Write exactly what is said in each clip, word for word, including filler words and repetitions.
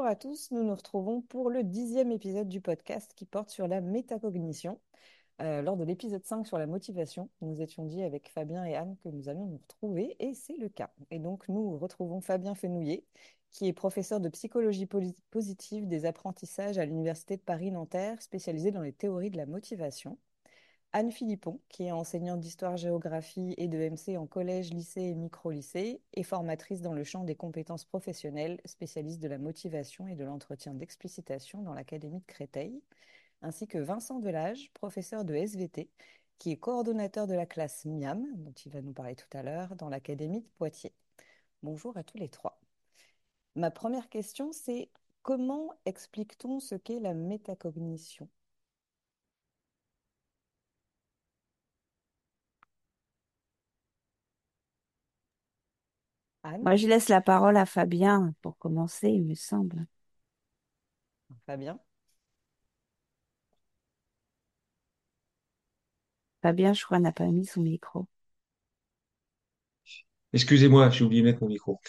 à tous, nous nous retrouvons pour le dixième épisode du podcast qui porte sur la métacognition. Euh, lors de l'épisode cinq sur la motivation, nous nous étions dit avec Fabien et Anne que nous allions nous retrouver et c'est le cas. Et donc nous retrouvons Fabien Fenouillet, qui est professeur de psychologie poli- positive des apprentissages à l'Université de Paris-Nanterre, spécialisé dans les théories de la motivation. Anne Philippon, qui est enseignante d'histoire-géographie et de M C en collège, lycée et micro-lycée, et formatrice dans le champ des compétences professionnelles, spécialiste de la motivation et de l'entretien d'explicitation dans l'Académie de Créteil, ainsi que Vincent Delage, professeur de S V T, qui est coordonnateur de la classe MIAM, dont il va nous parler tout à l'heure, dans l'Académie de Poitiers. Bonjour à tous les trois. Ma première question, c'est comment explique-t-on ce qu'est la métacognition? Anne, Moi, je laisse la parole à Fabien pour commencer, il me semble. Fabien? Fabien, je crois, n'a pas mis son micro. Excusez-moi, j'ai oublié de mettre mon micro.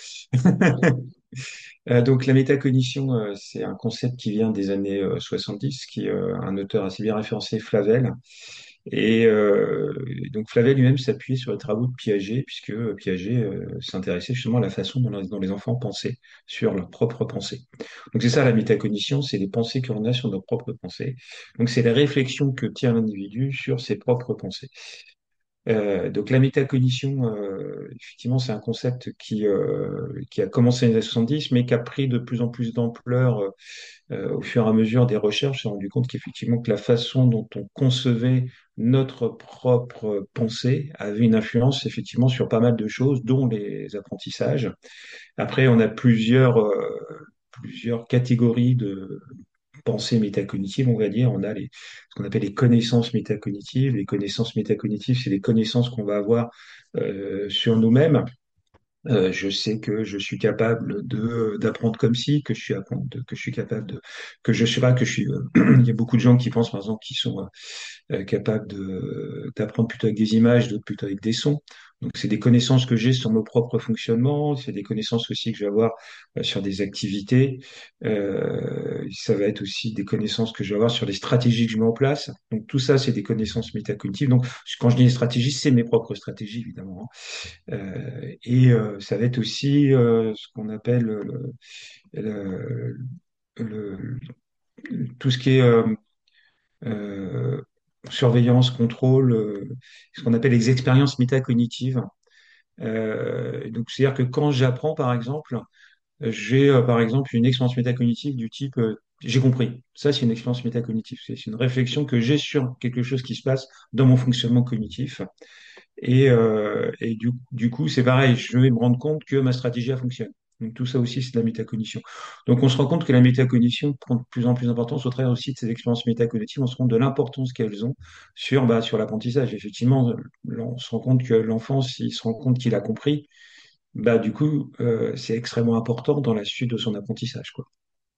Euh, donc la métacognition, euh, c'est un concept qui vient des années euh, soixante-dix, qui est euh, un auteur assez bien référencé, Flavel. Et euh, donc Flavel lui-même s'appuyait sur les travaux de Piaget, puisque euh, Piaget euh, s'intéressait justement à la façon dont, dont les enfants pensaient sur leurs propres pensées. Donc c'est ça la métacognition, c'est les pensées qu'on a sur nos propres pensées. Donc c'est la réflexion que tient l'individu sur ses propres pensées. Euh, donc la métacognition, euh, effectivement, c'est un concept qui, euh, qui a commencé dans les années soixante-dix, mais qui a pris de plus en plus d'ampleur euh, au fur et à mesure des recherches. On s'est rendu compte qu'effectivement, que la façon dont on concevait notre propre pensée avait une influence effectivement sur pas mal de choses, dont les apprentissages. Après, on a plusieurs, euh, plusieurs catégories de pensée métacognitive, on va dire. On a les, ce qu'on appelle les connaissances métacognitives. Les connaissances métacognitives, c'est les connaissances qu'on va avoir euh, sur nous-mêmes. Euh, je sais que je suis capable de d'apprendre comme si, que je suis apprendre- de- que je suis capable de, que je sais pas, que je suis. euh, il y a beaucoup de gens qui pensent, par exemple, qu'ils sont euh, capables de d'apprendre plutôt avec des images, d'autres plutôt avec des sons. Donc, c'est des connaissances que j'ai sur mon propre fonctionnement. C'est des connaissances aussi que je vais avoir euh, sur des activités. Euh, ça va être aussi des connaissances que je vais avoir sur les stratégies que je mets en place. Donc, tout ça, c'est des connaissances métacognitives. Donc, quand je dis des stratégies, c'est mes propres stratégies, évidemment, hein. Euh, et euh, ça va être aussi euh, ce qu'on appelle le, le- le- tout ce qui est euh, euh, surveillance, contrôle, euh, ce qu'on appelle les expériences métacognitives. Euh, donc, c'est-à-dire que quand j'apprends, par exemple, j'ai euh, par exemple une expérience métacognitive du type euh, j'ai compris. Ça, c'est une expérience métacognitive. C'est c'est une réflexion que j'ai sur quelque chose qui se passe dans mon fonctionnement cognitif. Et, euh, et du, du coup, c'est pareil, je vais me rendre compte que ma stratégie a fonctionné. Donc tout ça aussi, c'est de la métacognition. Donc on se rend compte que la métacognition prend de plus en plus d'importance au travers aussi de ces expériences métacognitives. On se rend compte de l'importance qu'elles ont sur, bah, sur l'apprentissage. Effectivement, là, on se rend compte que l'enfant, s'il se rend compte qu'il a compris, bah, du coup, euh, c'est extrêmement important dans la suite de son apprentissage, quoi.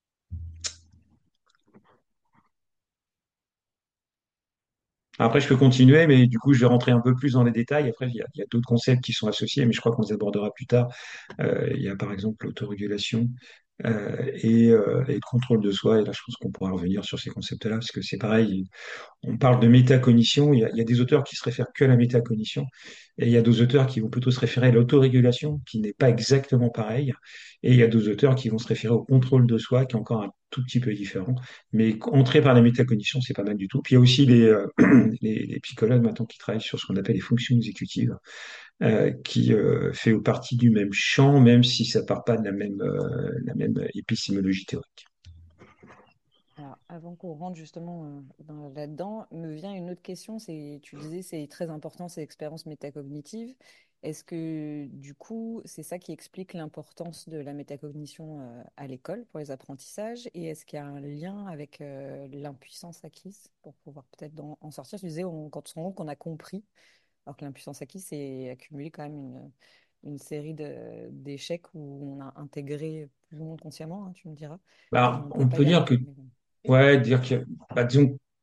Après, je peux continuer, mais du coup, je vais rentrer un peu plus dans les détails. Après, il y a, il y a d'autres concepts qui sont associés, mais je crois qu'on les abordera plus tard. Euh, il y a par exemple l'autorégulation euh, et, euh, et le contrôle de soi. Et là, je pense qu'on pourra revenir sur ces concepts-là, parce que c'est pareil, on parle de métacognition, il y a, il y a des auteurs qui se réfèrent que à la métacognition, et il y a d'autres auteurs qui vont plutôt se référer à l'autorégulation, qui n'est pas exactement pareil, et il y a d'autres auteurs qui vont se référer au contrôle de soi, qui est encore un tout petit peu différent. Mais entrer par la métacognition, c'est pas mal du tout. Puis il y a aussi les, euh, les, les psychologues maintenant qui travaillent sur ce qu'on appelle les fonctions exécutives, euh, qui euh, fait partie du même champ, même si ça part pas de la même, euh, la même épistémologie théorique. Alors, avant qu'on rentre justement euh, dans- là-dedans, me vient une autre question. C'est, tu disais, c'est très important ces expériences métacognitives. Est-ce que du coup, c'est ça qui explique l'importance de la métacognition euh, à l'école pour les apprentissages? Et est-ce qu'il y a un lien avec euh, l'impuissance acquise pour pouvoir peut-être en en sortir? Tu disais, on- quand on se rend compte qu'on a compris, alors que l'impuissance acquise, c'est accumuler quand même une, une série de- d'échecs où on a intégré plus ou moins consciemment, hein, tu me diras, Bah, qu'on ne peut on pas peut y dire que arriver. Mais bon. Ouais, dire que, bah, disons,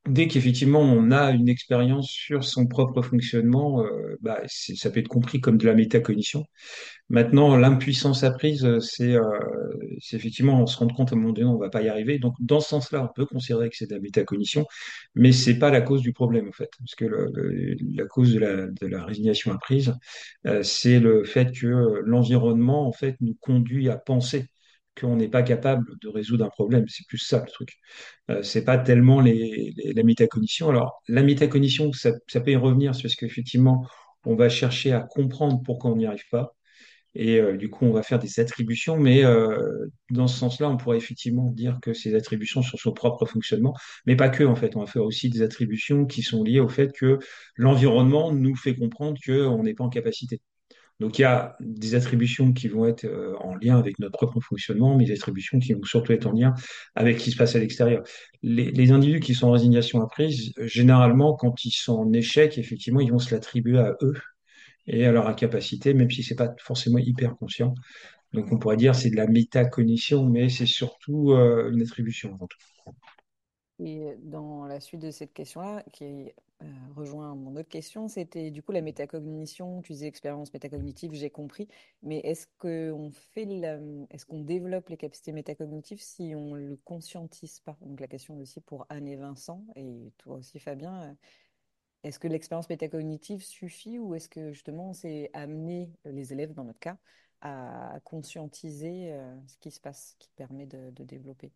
dès qu'effectivement on a une expérience sur son propre fonctionnement, euh, bah, c'est- ça peut être compris comme de la métacognition. Maintenant, l'impuissance apprise, euh, c'est euh, c'est effectivement, on se rend compte à un moment donné, on va pas y arriver. Donc, dans ce sens-là, on peut considérer que c'est de la métacognition, mais c'est pas la cause du problème, en fait. Parce que le- le- la cause de la, de la résignation apprise, euh, c'est le fait que euh, l'environnement, en fait, nous conduit à penser qu'on n'est pas capable de résoudre un problème. C'est plus ça, le truc. Euh, c'est pas tellement les, les- la métacognition. Alors, la métacognition, ça, ça peut y revenir, c'est parce qu'effectivement, on va chercher à comprendre pourquoi on n'y arrive pas. Et euh, du coup, on va faire des attributions, mais euh, dans ce sens-là, on pourrait effectivement dire que ces attributions sont sur son propre fonctionnement, mais pas que, en fait. On va faire aussi des attributions qui sont liées au fait que l'environnement nous fait comprendre qu'on n'est pas en capacité. Donc, il y a des attributions qui vont être euh, en lien avec notre propre fonctionnement, mais des attributions qui vont surtout être en lien avec ce qui se passe à l'extérieur. Les, les individus qui sont en résignation apprise, généralement, quand ils sont en échec, effectivement, ils vont se l'attribuer à eux et à leur incapacité, même si c'est pas forcément hyper conscient. Donc on pourrait dire c'est de la métacognition, mais c'est surtout euh, une attribution avant tout. Et dans la suite de cette question-là, qui euh, rejoint mon autre question, c'était du coup la métacognition. Tu disais expérience métacognitive, j'ai compris. Mais est-ce qu'on fait la- est-ce qu'on développe les capacités métacognitives si on le conscientise pas? Donc la question aussi pour Anne et Vincent, et toi aussi Fabien, euh, est-ce que l'expérience métacognitive suffit ou est-ce que justement c'est amener les élèves, dans notre cas, à conscientiser euh, ce qui se passe, qui permet de de développer?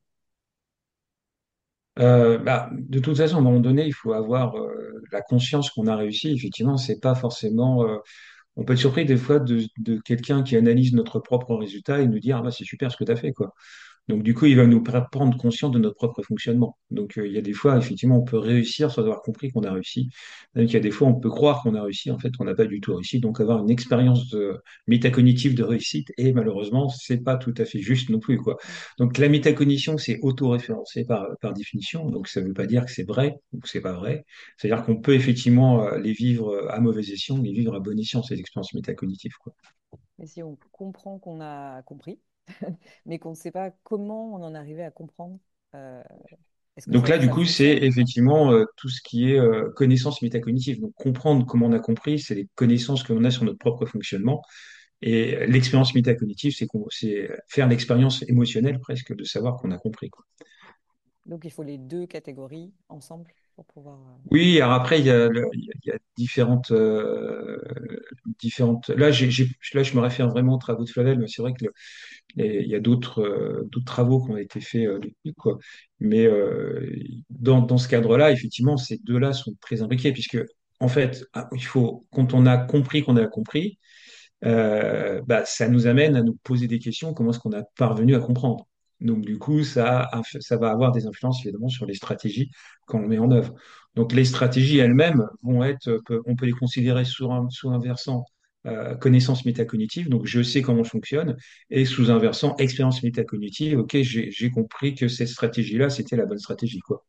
Euh, bah, de toute façon, à un moment donné, il faut avoir euh, la conscience qu'on a réussi. Effectivement, c'est pas forcément. euh, on peut être surpris des fois de, de quelqu'un qui analyse notre propre résultat et nous dire ah bah c'est super ce que tu as fait quoi. Donc, du coup, il va nous pr- prendre conscience de notre propre fonctionnement. Donc, euh, il y a des fois, effectivement, on peut réussir sans avoir compris qu'on a réussi. Donc, il y a des fois, on peut croire qu'on a réussi, en fait, on n'a pas du tout réussi. Donc, avoir une expérience de, métacognitive de réussite, et malheureusement, c'est pas tout à fait juste non plus, quoi. Donc, la métacognition, c'est auto-référencé par, par définition. Donc, ça ne veut pas dire que c'est vrai ou que c'est pas vrai. C'est-à-dire qu'on peut effectivement euh, les vivre à mauvais escient, les vivre à bon escient, ces expériences métacognitives, quoi. Mais si on comprend qu'on a compris, mais qu'on ne sait pas comment on en arrivait à comprendre, euh, est-ce que Donc ça, là, du ça coup, c'est fonctionne ou pas? effectivement euh, tout ce qui est euh, connaissance métacognitive. Donc comprendre comment on a compris, c'est les connaissances que l'on a sur notre propre fonctionnement. Et l'expérience métacognitive, c'est qu'on- c'est faire l'expérience émotionnelle presque de savoir qu'on a compris, quoi. Donc il faut les deux catégories ensemble pour pouvoir. euh, Oui, alors après, il y a, le- il y a il y a différentes, euh, différentes. Là, j'ai, j'ai- là, je me réfère vraiment aux travaux de Flavel, mais c'est vrai que et il y a d'autres euh, d'autres travaux qui ont été faits euh, depuis, quoi. Mais euh, dans, dans ce cadre-là, effectivement, ces deux-là sont très imbriqués, puisque, en fait, ah, il faut, quand on a compris qu'on a compris, euh, bah, ça nous amène à nous poser des questions, comment est-ce qu'on a parvenu à comprendre. Donc, du coup, ça, a- ça va avoir des influences, évidemment, sur les stratégies qu'on met en œuvre. Donc, les stratégies elles-mêmes vont être, peut- on peut les considérer sous un, sous un versant euh, connaissance métacognitive, donc je sais comment je fonctionne, et sous un versant expérience métacognitive, ok, j'ai, j'ai compris que cette stratégie-là, c'était la bonne stratégie, quoi.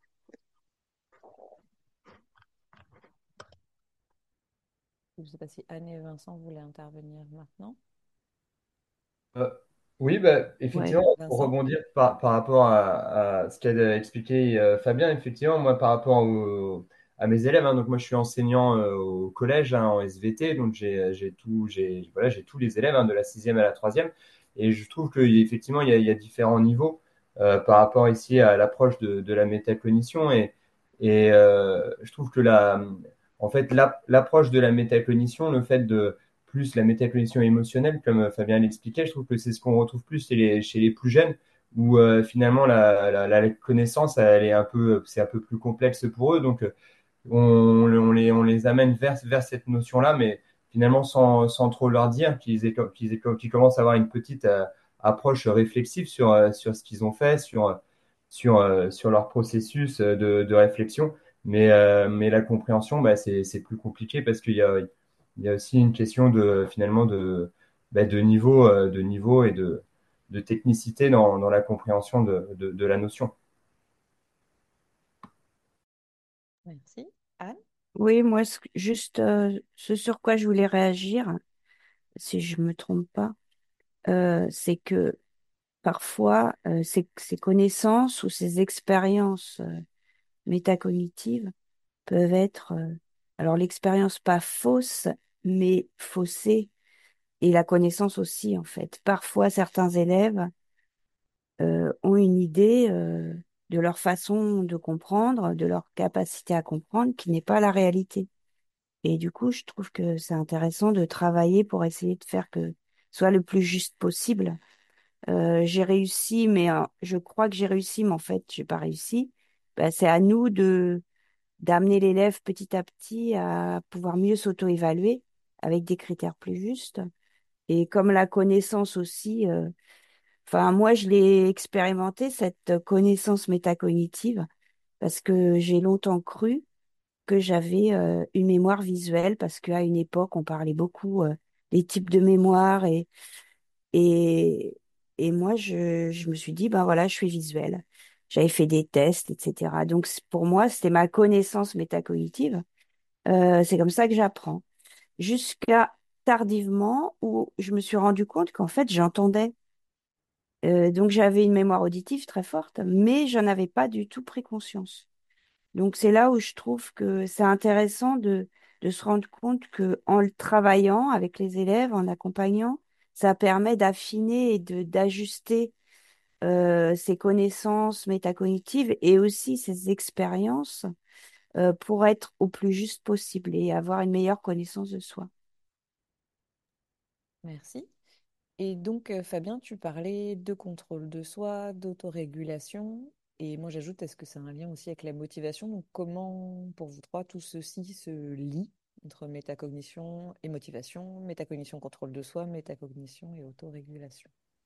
Je ne sais pas si Anne et Vincent voulaient intervenir maintenant. Euh, oui, bah, Ouais. effectivement, pour Vincent? rebondir par, par rapport à, à ce qu'a expliqué euh, Fabien, effectivement, moi, par rapport au- à mes élèves, hein, donc moi, je suis enseignant euh, au collège hein, en S V T, donc j'ai j'ai tout, j'ai voilà, j'ai tous les élèves hein, de la sixième à la troisième, et je trouve qu'effectivement, il y a, il y a différents niveaux euh, par rapport ici à l'approche de, de la métacognition, et, et euh, je trouve que la, en fait, l'app- l'approche de la métacognition, le fait de plus la métacognition émotionnelle, comme euh, Fabien l'expliquait, je trouve que c'est ce qu'on retrouve plus chez les, chez les plus jeunes, où euh, finalement la, la, la connaissance, elle est un peu, c'est un peu plus complexe pour eux. Donc, euh, on, on les, on les amène vers, vers cette notion-là, mais finalement sans, sans trop leur dire qu'ils aient, qu'ils aient, qu'ils commencent à avoir une petite euh, approche réflexive sur, euh, sur ce qu'ils ont fait, sur, sur, euh, sur leur processus euh, de, de réflexion. Mais, euh, mais la compréhension, bah, c'est, c'est plus compliqué parce qu'il y a, il y a aussi une question de finalement de, bah, de niveau, euh, de niveau et de, de technicité dans, dans la compréhension de, de, de la notion. Merci. Anne? Oui, moi, ce- juste euh, ce sur quoi je voulais réagir, si je me trompe pas, euh, c'est que parfois, euh, ces, ces connaissances ou ces expériences métacognitives peuvent être, euh, alors l'expérience pas fausse, mais faussée, et la connaissance aussi, en fait. Parfois, certains élèves euh, ont une idée euh, de leur façon de comprendre, de leur capacité à comprendre, qui n'est pas la réalité. Et du coup, je trouve que c'est intéressant de travailler pour essayer de faire que ce soit le plus juste possible. Euh, j'ai réussi, mais euh, je crois que j'ai réussi, mais en fait, j'ai pas réussi. Ben, c'est à nous de d'amener l'élève petit à petit à pouvoir mieux s'auto-évaluer avec des critères plus justes. Et comme la connaissance aussi, euh, enfin, moi, je l'ai expérimenté, cette connaissance métacognitive, parce que j'ai longtemps cru que j'avais euh, une mémoire visuelle, parce qu'à une époque, on parlait beaucoup euh, des types de mémoire et, et, et moi, je, je me suis dit, ben voilà, je suis visuelle. J'avais fait des tests, et cetera. Donc, c- pour moi, c'était ma connaissance métacognitive. Euh, c'est comme ça que j'apprends. Jusqu'à tardivement, où je me suis rendu compte qu'en fait, j'entendais. Euh, donc, j'avais une mémoire auditive très forte, mais j'en avais pas du tout pris conscience. Donc, c'est là où je trouve que c'est intéressant de, de se rendre compte que en le travaillant avec les élèves, en accompagnant, ça permet d'affiner et de d'ajuster euh, ses connaissances métacognitives et aussi ses expériences euh, pour être au plus juste possible et avoir une meilleure connaissance de soi. Merci. Et donc, euh, Fabien, tu parlais de contrôle de soi, d'autorégulation. Et moi, j'ajoute, est-ce que c'est un lien aussi avec la motivation? Donc, comment, pour vous trois, tout ceci se lie entre métacognition et motivation, métacognition, contrôle de soi, métacognition et autorégulation?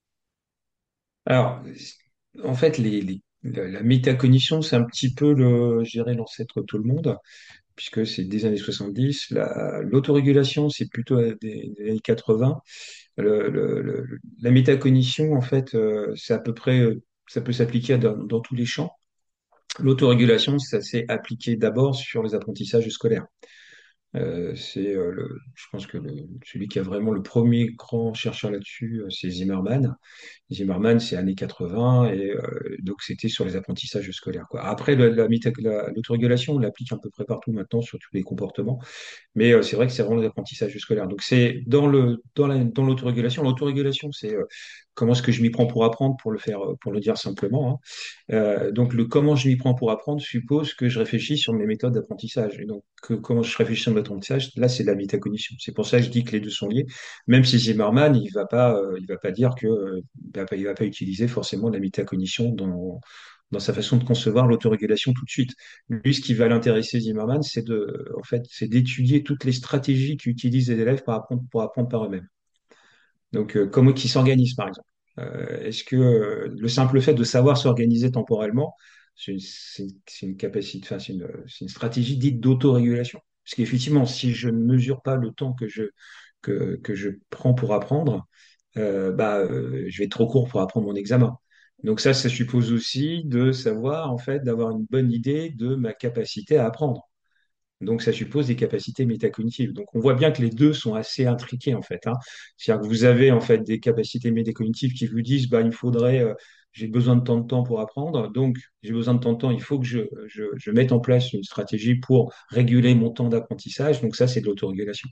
Alors, en fait, les, les- la, la métacognition, c'est un petit peu le, je dirais, l'ancêtre de tout le monde, puisque c'est des années soixante-dix. La, l'autorégulation, c'est plutôt des, des années quatre-vingts. Le- le- le- la métacognition, en fait, euh, c'est à peu près, euh, ça peut s'appliquer dans, dans tous les champs. L'autorégulation, ça s'est appliqué d'abord sur les apprentissages scolaires. Euh, c'est, euh, le- je pense que le- celui qui a vraiment le premier grand chercheur là-dessus, euh, c'est Zimmerman. Zimmerman, c'est années quatre-vingts, et euh, donc c'était sur les apprentissages scolaires, quoi. Après, la, la, méta- la- l'autorégulation, on l'applique à peu près partout maintenant sur tous les comportements. Mais euh, c'est vrai que c'est vraiment l'apprentissage scolaire. Donc c'est dans le dans la, dans l'autorégulation. L'autorégulation, c'est euh, comment est-ce que je m'y prends pour apprendre, pour le faire, euh, pour le dire simplement, hein. Euh, donc le comment je m'y prends pour apprendre suppose que je réfléchis sur mes méthodes d'apprentissage. Et donc que- comment je réfléchis sur mon apprentissage, là c'est de la métacognition. C'est pour ça que je dis que les deux sont liés. Même si Zimmerman, il va pas, euh, il va pas dire que euh, il va pas, il va pas utiliser forcément de la métacognition dans dans sa façon de concevoir l'autorégulation tout de suite. Lui, ce qui va l'intéresser, Zimmerman, c'est de, en fait, c'est d'étudier toutes les stratégies qu'utilisent les élèves pour apprendre, pour apprendre par eux-mêmes. Donc, euh, comment ils s'organisent, par exemple. Euh, est-ce que euh, le simple fait de savoir s'organiser temporellement, c'est une, c'est une- c'est une capacité, enfin, c'est une, c'est une stratégie dite d'autorégulation. Parce qu'effectivement, si je ne mesure pas le temps que je, que, que je prends pour apprendre, euh, bah, euh, je vais être trop court pour apprendre mon examen. Donc ça, ça suppose aussi de savoir, en fait, d'avoir une bonne idée de ma capacité à apprendre. Donc ça suppose des capacités métacognitives. Donc on voit bien que les deux sont assez intriqués, en fait, hein. C'est-à-dire que vous avez en fait des capacités métacognitives qui vous disent, bah, il me faudrait, euh, j'ai besoin de tant de temps pour apprendre, donc j'ai besoin de tant de temps, il faut que je, je, je mette en place une stratégie pour réguler mon temps d'apprentissage. Donc ça, c'est de l'autorégulation.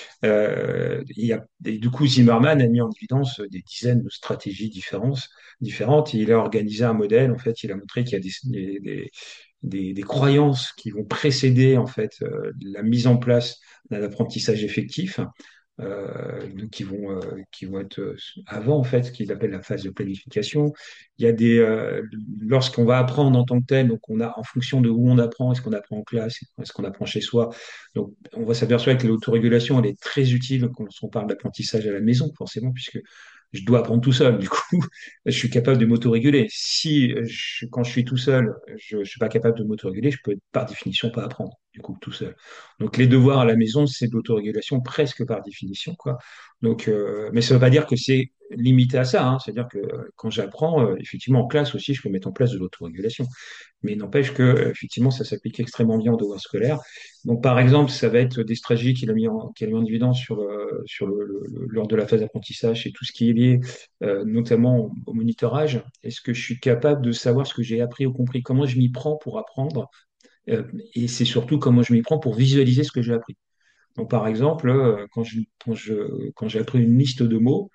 Euh, il y a, et du coup, Zimmerman a mis en évidence des dizaines de stratégies différentes. différentes. Il a organisé un modèle. En fait, il a montré qu'il y a des, des, des, des croyances qui vont précéder en fait euh, la mise en place d'un apprentissage effectif, euh, donc qui vont euh, qui vont être euh, avant en fait ce qu'il appelle la phase de planification. Il y a des euh, lorsqu'on va apprendre en tant que tel, donc on a en fonction de où on apprend, est-ce qu'on apprend en classe, est-ce qu'on apprend chez soi. Donc on va s'apercevoir que l'autorégulation elle est très utile quand on parle d'apprentissage à la maison forcément puisque je dois apprendre tout seul. Du coup, je suis capable de m'autoréguler. Si je, quand je suis tout seul, je ne suis pas capable de m'autoréguler, je peux par définition pas apprendre, du coup, tout seul. Donc les devoirs à la maison, c'est de l'autorégulation presque par définition, quoi. Donc, euh, mais ça ne veut pas dire que c'est limité à ça, hein. C'est-à-dire que euh, quand j'apprends, euh, effectivement, en classe aussi, je peux mettre en place de l'autorégulation. Mais il n'empêche que, euh, effectivement, ça s'applique extrêmement bien aux devoirs scolaires. Donc, par exemple, ça va être des stratégies qu'il a mis en, qu'il a mis en évidence sur, le, sur le, le- le- lors de la phase d'apprentissage et tout ce qui est lié, euh, notamment au monitorage. Est-ce que je suis capable de savoir ce que j'ai appris ou compris? Comment je m'y prends pour apprendre Euh, et c'est surtout comment je m'y prends pour visualiser ce que j'ai appris. Donc, par exemple, euh, quand je, quand je, quand j'ai appris une liste de mots,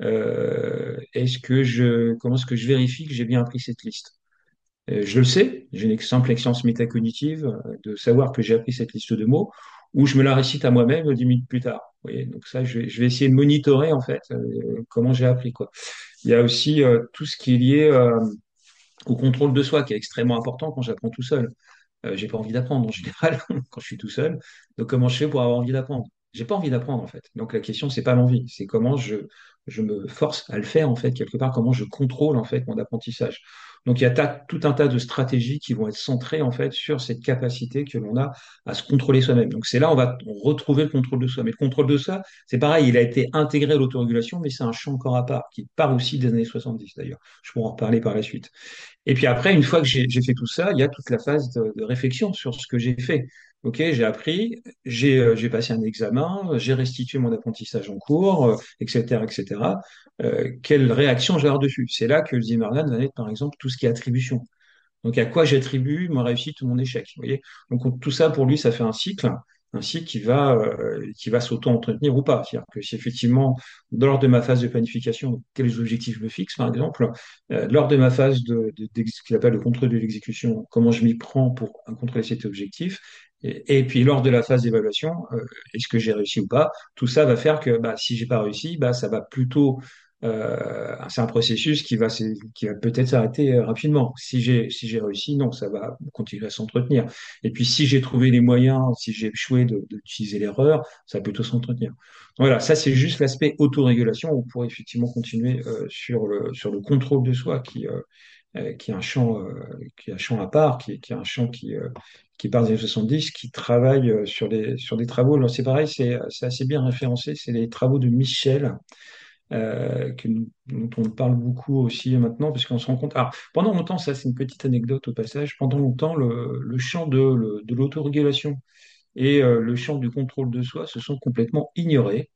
euh, est-ce que je, comment est-ce que je vérifie que j'ai bien appris cette liste? Euh, je le sais, j'ai une simple expérience métacognitive euh, de savoir que j'ai appris cette liste de mots, ou je me la récite à moi-même dix minutes plus tard. Vous voyez, donc ça, je vais, je vais essayer de monitorer en fait euh, comment j'ai appris quoi. Il y a aussi euh, tout ce qui est lié euh, au contrôle de soi, qui est extrêmement important quand j'apprends tout seul. Euh, j'ai pas envie d'apprendre en général quand je suis tout seul. Donc comment je fais pour avoir envie d'apprendre? J'ai pas envie d'apprendre en fait. Donc la question c'est pas l'envie, c'est comment je je me force à le faire en fait quelque part, comment je contrôle en fait mon apprentissage. Donc il y a ta- tout un tas de stratégies qui vont être centrées en fait sur cette capacité que l'on a à se contrôler soi-même. Donc c'est là on va retrouver le contrôle de soi. Mais le contrôle de soi, c'est pareil, il a été intégré à l'autorégulation, mais c'est un champ encore à part qui part aussi des années soixante-dix d'ailleurs. Je pourrais en reparler par la suite. Et puis après, une fois que j'ai j'ai fait tout ça, il y a toute la phase de, de réflexion sur ce que j'ai fait. Ok, j'ai appris, j'ai euh, j'ai passé un examen, j'ai restitué mon apprentissage en cours, euh, et cetera, et cetera. Euh, quelle réaction j'ai dessus? C'est là que Zimmerman va mettre, par exemple, tout ce qui est attribution. Donc, à quoi j'attribue ma réussite ou mon échec, vous voyez? Donc, on- tout ça, pour lui, ça fait un cycle, un cycle qui va, euh, qui va s'auto-entretenir ou pas. C'est-à-dire que si effectivement, lors de ma phase de planification, quels objectifs je me fixe, par exemple, euh, lors de ma phase de, de, d'ex- ce qu'il appelle le contrôle de l'exécution, comment je m'y prends pour contrôler cet objectif, et, et puis lors de la phase d'évaluation, euh, est-ce que j'ai réussi ou pas? Tout ça va faire que bah, si j'ai pas réussi, bah, ça va plutôt euh, c'est un processus qui va, s'est- qui va peut-être s'arrêter euh, rapidement. Si j'ai, si j'ai réussi, non, ça va continuer à s'entretenir. Et puis, si j'ai trouvé les moyens, si j'ai échoué de- d'utiliser l'erreur, ça va plutôt s'entretenir. Voilà, ça, c'est juste l'aspect autorégulation. On pourrait effectivement continuer euh, sur le, sur le contrôle de soi, qui, euh, euh, qui est un champ, euh, qui est un champ à part, qui, est- qui est un champ qui, euh, qui part des années soixante-dix, qui travaille euh, sur des, sur des travaux. Alors, c'est pareil, c'est, c'est assez bien référencé. C'est les travaux de Michel euh, que nous- dont on parle beaucoup aussi maintenant, parce qu'on se rend compte. Alors, pendant longtemps, ça c'est une petite anecdote au passage, pendant longtemps, le, le champ de, le- de l'autorégulation et euh, le champ du contrôle de soi se sont complètement ignorés,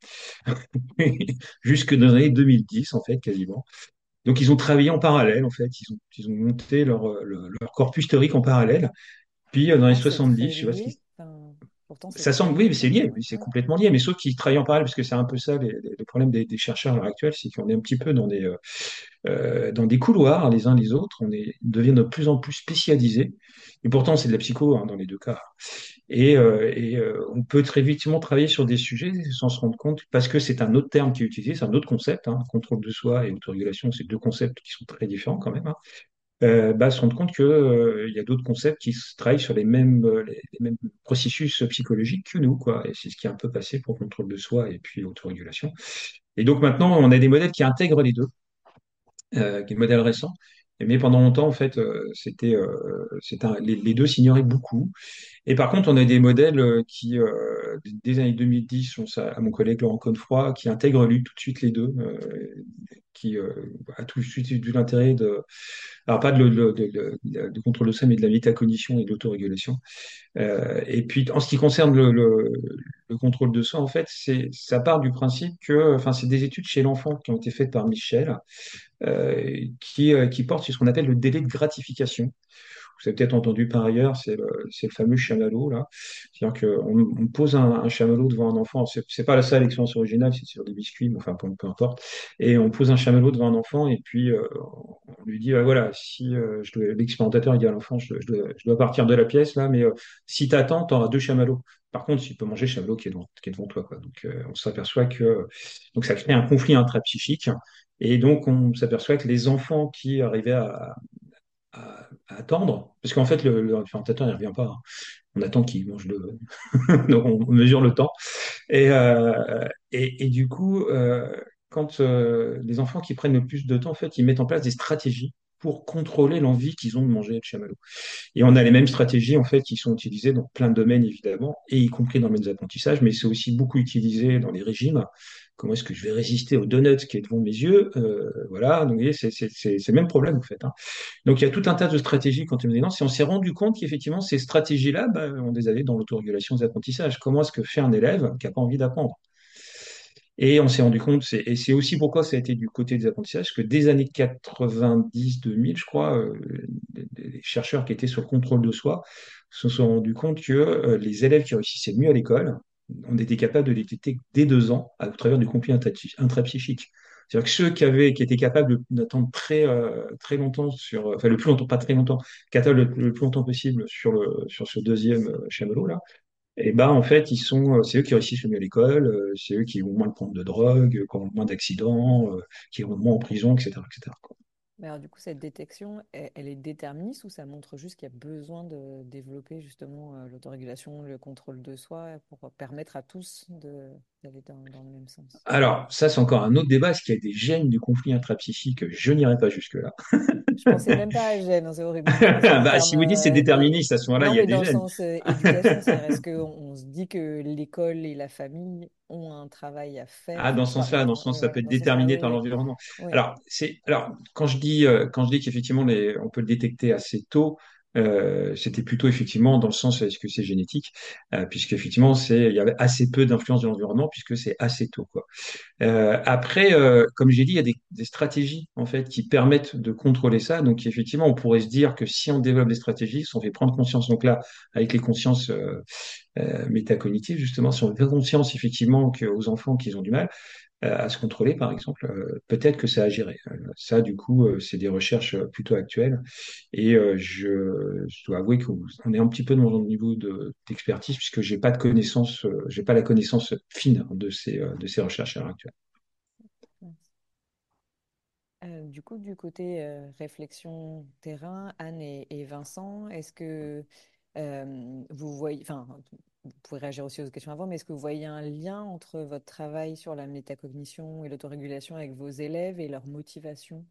jusque dans les années deux mille dix, en fait, quasiment. Donc, ils ont travaillé en parallèle, en fait, ils ont, ils ont monté leur, euh, le- leur corpus théorique en parallèle. Puis, euh, dans les Pourtant, c'est soixante-dix, très je sais pas ce lié. qui Enfin, pourtant, c'est ça très semble, oui, mais lié. c'est Donc, lié, euh, oui, c'est ouais. complètement lié. Mais sauf qu'ils travaillent en parallèle, parce que c'est un peu ça les- les- le problème des, des chercheurs à l'heure actuelle, c'est qu'on est un petit peu dans des, euh, euh, dans des couloirs les uns les autres. On est, on devient de plus en plus spécialisés. Et pourtant, c'est de la psycho hein, dans les deux cas. Et, euh, et euh, on peut très vitement travailler sur des sujets sans se rendre compte, parce que c'est un autre terme qui est utilisé, c'est un autre concept. Hein, contrôle de soi et autorégulation, c'est deux concepts qui sont très différents quand même. Hein euh, bah, se rendre compte que, euh, il y a d'autres concepts qui se travaillent sur les mêmes, euh, les, les mêmes processus psychologiques que nous, quoi. Et c'est ce qui est un peu passé pour contrôle de soi et puis autorégulation. Et donc maintenant, on a des modèles qui intègrent les deux, euh, qui est modèle récent. Mais pendant longtemps, en fait, euh, c'était, euh, c'était un- les, les deux s'ignoraient beaucoup. Et par contre, on a des modèles euh, qui, euh, des années deux mille dix, je pense à, à mon collègue Laurent Confroy, qui intègrent lui tout de suite les deux, euh, qui euh, a tout de suite vu l'intérêt de, alors pas de, le- de, de- de- de contrôle de ça, mais de la métacognition et de l'autorégulation. Euh, et puis, en ce qui concerne le, le- le contrôle de soi, en fait, c'est, ça part du principe que, enfin, c'est des études chez l'enfant qui ont été faites par Michel, euh, qui, euh, qui portent sur ce qu'on appelle le délai de gratification. Vous avez peut-être entendu par ailleurs, c'est le, c'est le fameux chamallow, là. C'est-à-dire qu'on on pose un, un chamallow devant un enfant. C'est c'est pas la seule expérience originale, c'est sur des biscuits, mais enfin, peu, peu importe. Et on pose un chamallow devant un enfant, et puis euh, on lui dit, ah, voilà, si euh, je dois- l'expérimentateur il dit à l'enfant, je, dois, je dois- je dois partir de la pièce, là, mais euh, si tu attends, tu auras deux chamallows. Par contre, tu peux manger le chamallow qui est devant, qui est devant toi, quoi. Donc, euh, on s'aperçoit que donc ça crée un conflit intrapsychique. Et donc, on s'aperçoit que les enfants qui arrivaient à, à, à attendre, parce qu'en fait, le, le référentateur, il revient pas. Hein. On attend qu'il mange le. Donc, on mesure le temps. Et, euh, et, et du coup, euh, quand euh, les enfants qui prennent le plus de temps, en fait, ils mettent en place des stratégies pour contrôler l'envie qu'ils ont de manger le chamallow. Et on a les mêmes stratégies, en fait, qui sont utilisées dans plein de domaines, évidemment, et y compris dans les apprentissages, mais c'est aussi beaucoup utilisé dans les régimes. Comment est-ce que je vais résister au donut qui est devant mes yeux? Euh, voilà, donc vous voyez, c'est c'est- c'est- c'est le même problème, en fait. Hein. Donc, il y a tout un tas de stratégies quand on est dans. Si on s'est rendu compte qu'effectivement, ces stratégies-là, ben, on les avait dans l'autorégulation des apprentissages. Comment est-ce que fait un élève qui n'a pas envie d'apprendre? Et on s'est rendu compte, c'est- et c'est aussi pourquoi ça a été du côté des apprentissages, que dès les années quatre-vingt-dix deux mille, je crois, euh, les les chercheurs qui étaient sur le contrôle de soi se sont rendus compte que euh, les élèves qui réussissaient mieux à l'école, on était capable de les détecter dès deux ans à travers du conflit intrapsy- intrapsychique. C'est-à-dire que ceux qui avaient, qui étaient capables de- d'attendre très, euh, très longtemps sur, enfin le plus longtemps, pas très longtemps, qui attendent le, le plus longtemps possible sur le, sur ce deuxième euh, chamelot là, et ben en fait, ils sont, euh, c'est eux qui réussissent le mieux à l'école, euh, c'est eux qui ont moins de prendre de drogue, euh, qui ont moins d'accidents, euh, qui vont moins en prison, et cetera, et cetera quoi. Mais alors, du coup, cette détection, elle, elle est déterministe ou ça montre juste qu'il y a besoin de développer justement euh, l'autorégulation, le contrôle de soi pour permettre à tous de, d'aller dans, dans le même sens? Alors, ça, c'est encore un autre débat. Est-ce qu'il y a des gènes du conflit intrapsychique? Je n'irai pas jusque-là. Je pensais même pas à gêne, hein, c'est horrible. Moi, je pensais en Bah, termes. si vous dites c'est euh, mais... déterministe, à ce moment-là, Non, il y a mais des dans le gènes. sens euh, éducation, c'est-à-dire est-ce qu'on on se dit que l'école et la famille ont un travail à Ah, faire dans ce par sens-là, dans rapport. ce Oui, sens, ça voilà, peut être dans ce sens-là, déterminé oui, par oui. l'environnement. Oui. Alors, c'est, alors, quand je dis, euh, quand je dis qu'effectivement, les, on peut le détecter assez tôt, euh, c'était plutôt effectivement dans le sens est-ce que c'est génétique, euh, puisqu'effectivement, c'est, il y avait assez peu d'influence de l'environnement puisque c'est assez tôt, quoi. Euh, après, euh, comme j'ai dit, il y a des, des stratégies en fait qui permettent de contrôler ça. Donc, effectivement, on pourrait se dire que si on développe des stratégies, si on fait prendre conscience, donc là, avec les consciences euh, euh, métacognitives, justement, si on fait conscience effectivement qu'aux enfants qu'ils ont du mal euh, à se contrôler, par exemple, euh, peut-être que ça agirait. Euh, Ça, du coup, euh, c'est des recherches euh, plutôt actuelles. Et euh, je, je dois avouer qu'on est un petit peu dans mon niveau de, d'expertise puisque j'ai pas de connaissance, euh, j'ai pas la connaissance fine de ces, euh, de ces recherches à l'heure actuelle. Euh, du coup, du côté euh, réflexion terrain, Anne et, et Vincent, est-ce que euh, vous voyez, enfin, vous pouvez réagir aussi aux questions avant, mais est-ce que vous voyez un lien entre votre travail sur la métacognition et l'autorégulation avec vos élèves et leur motivation?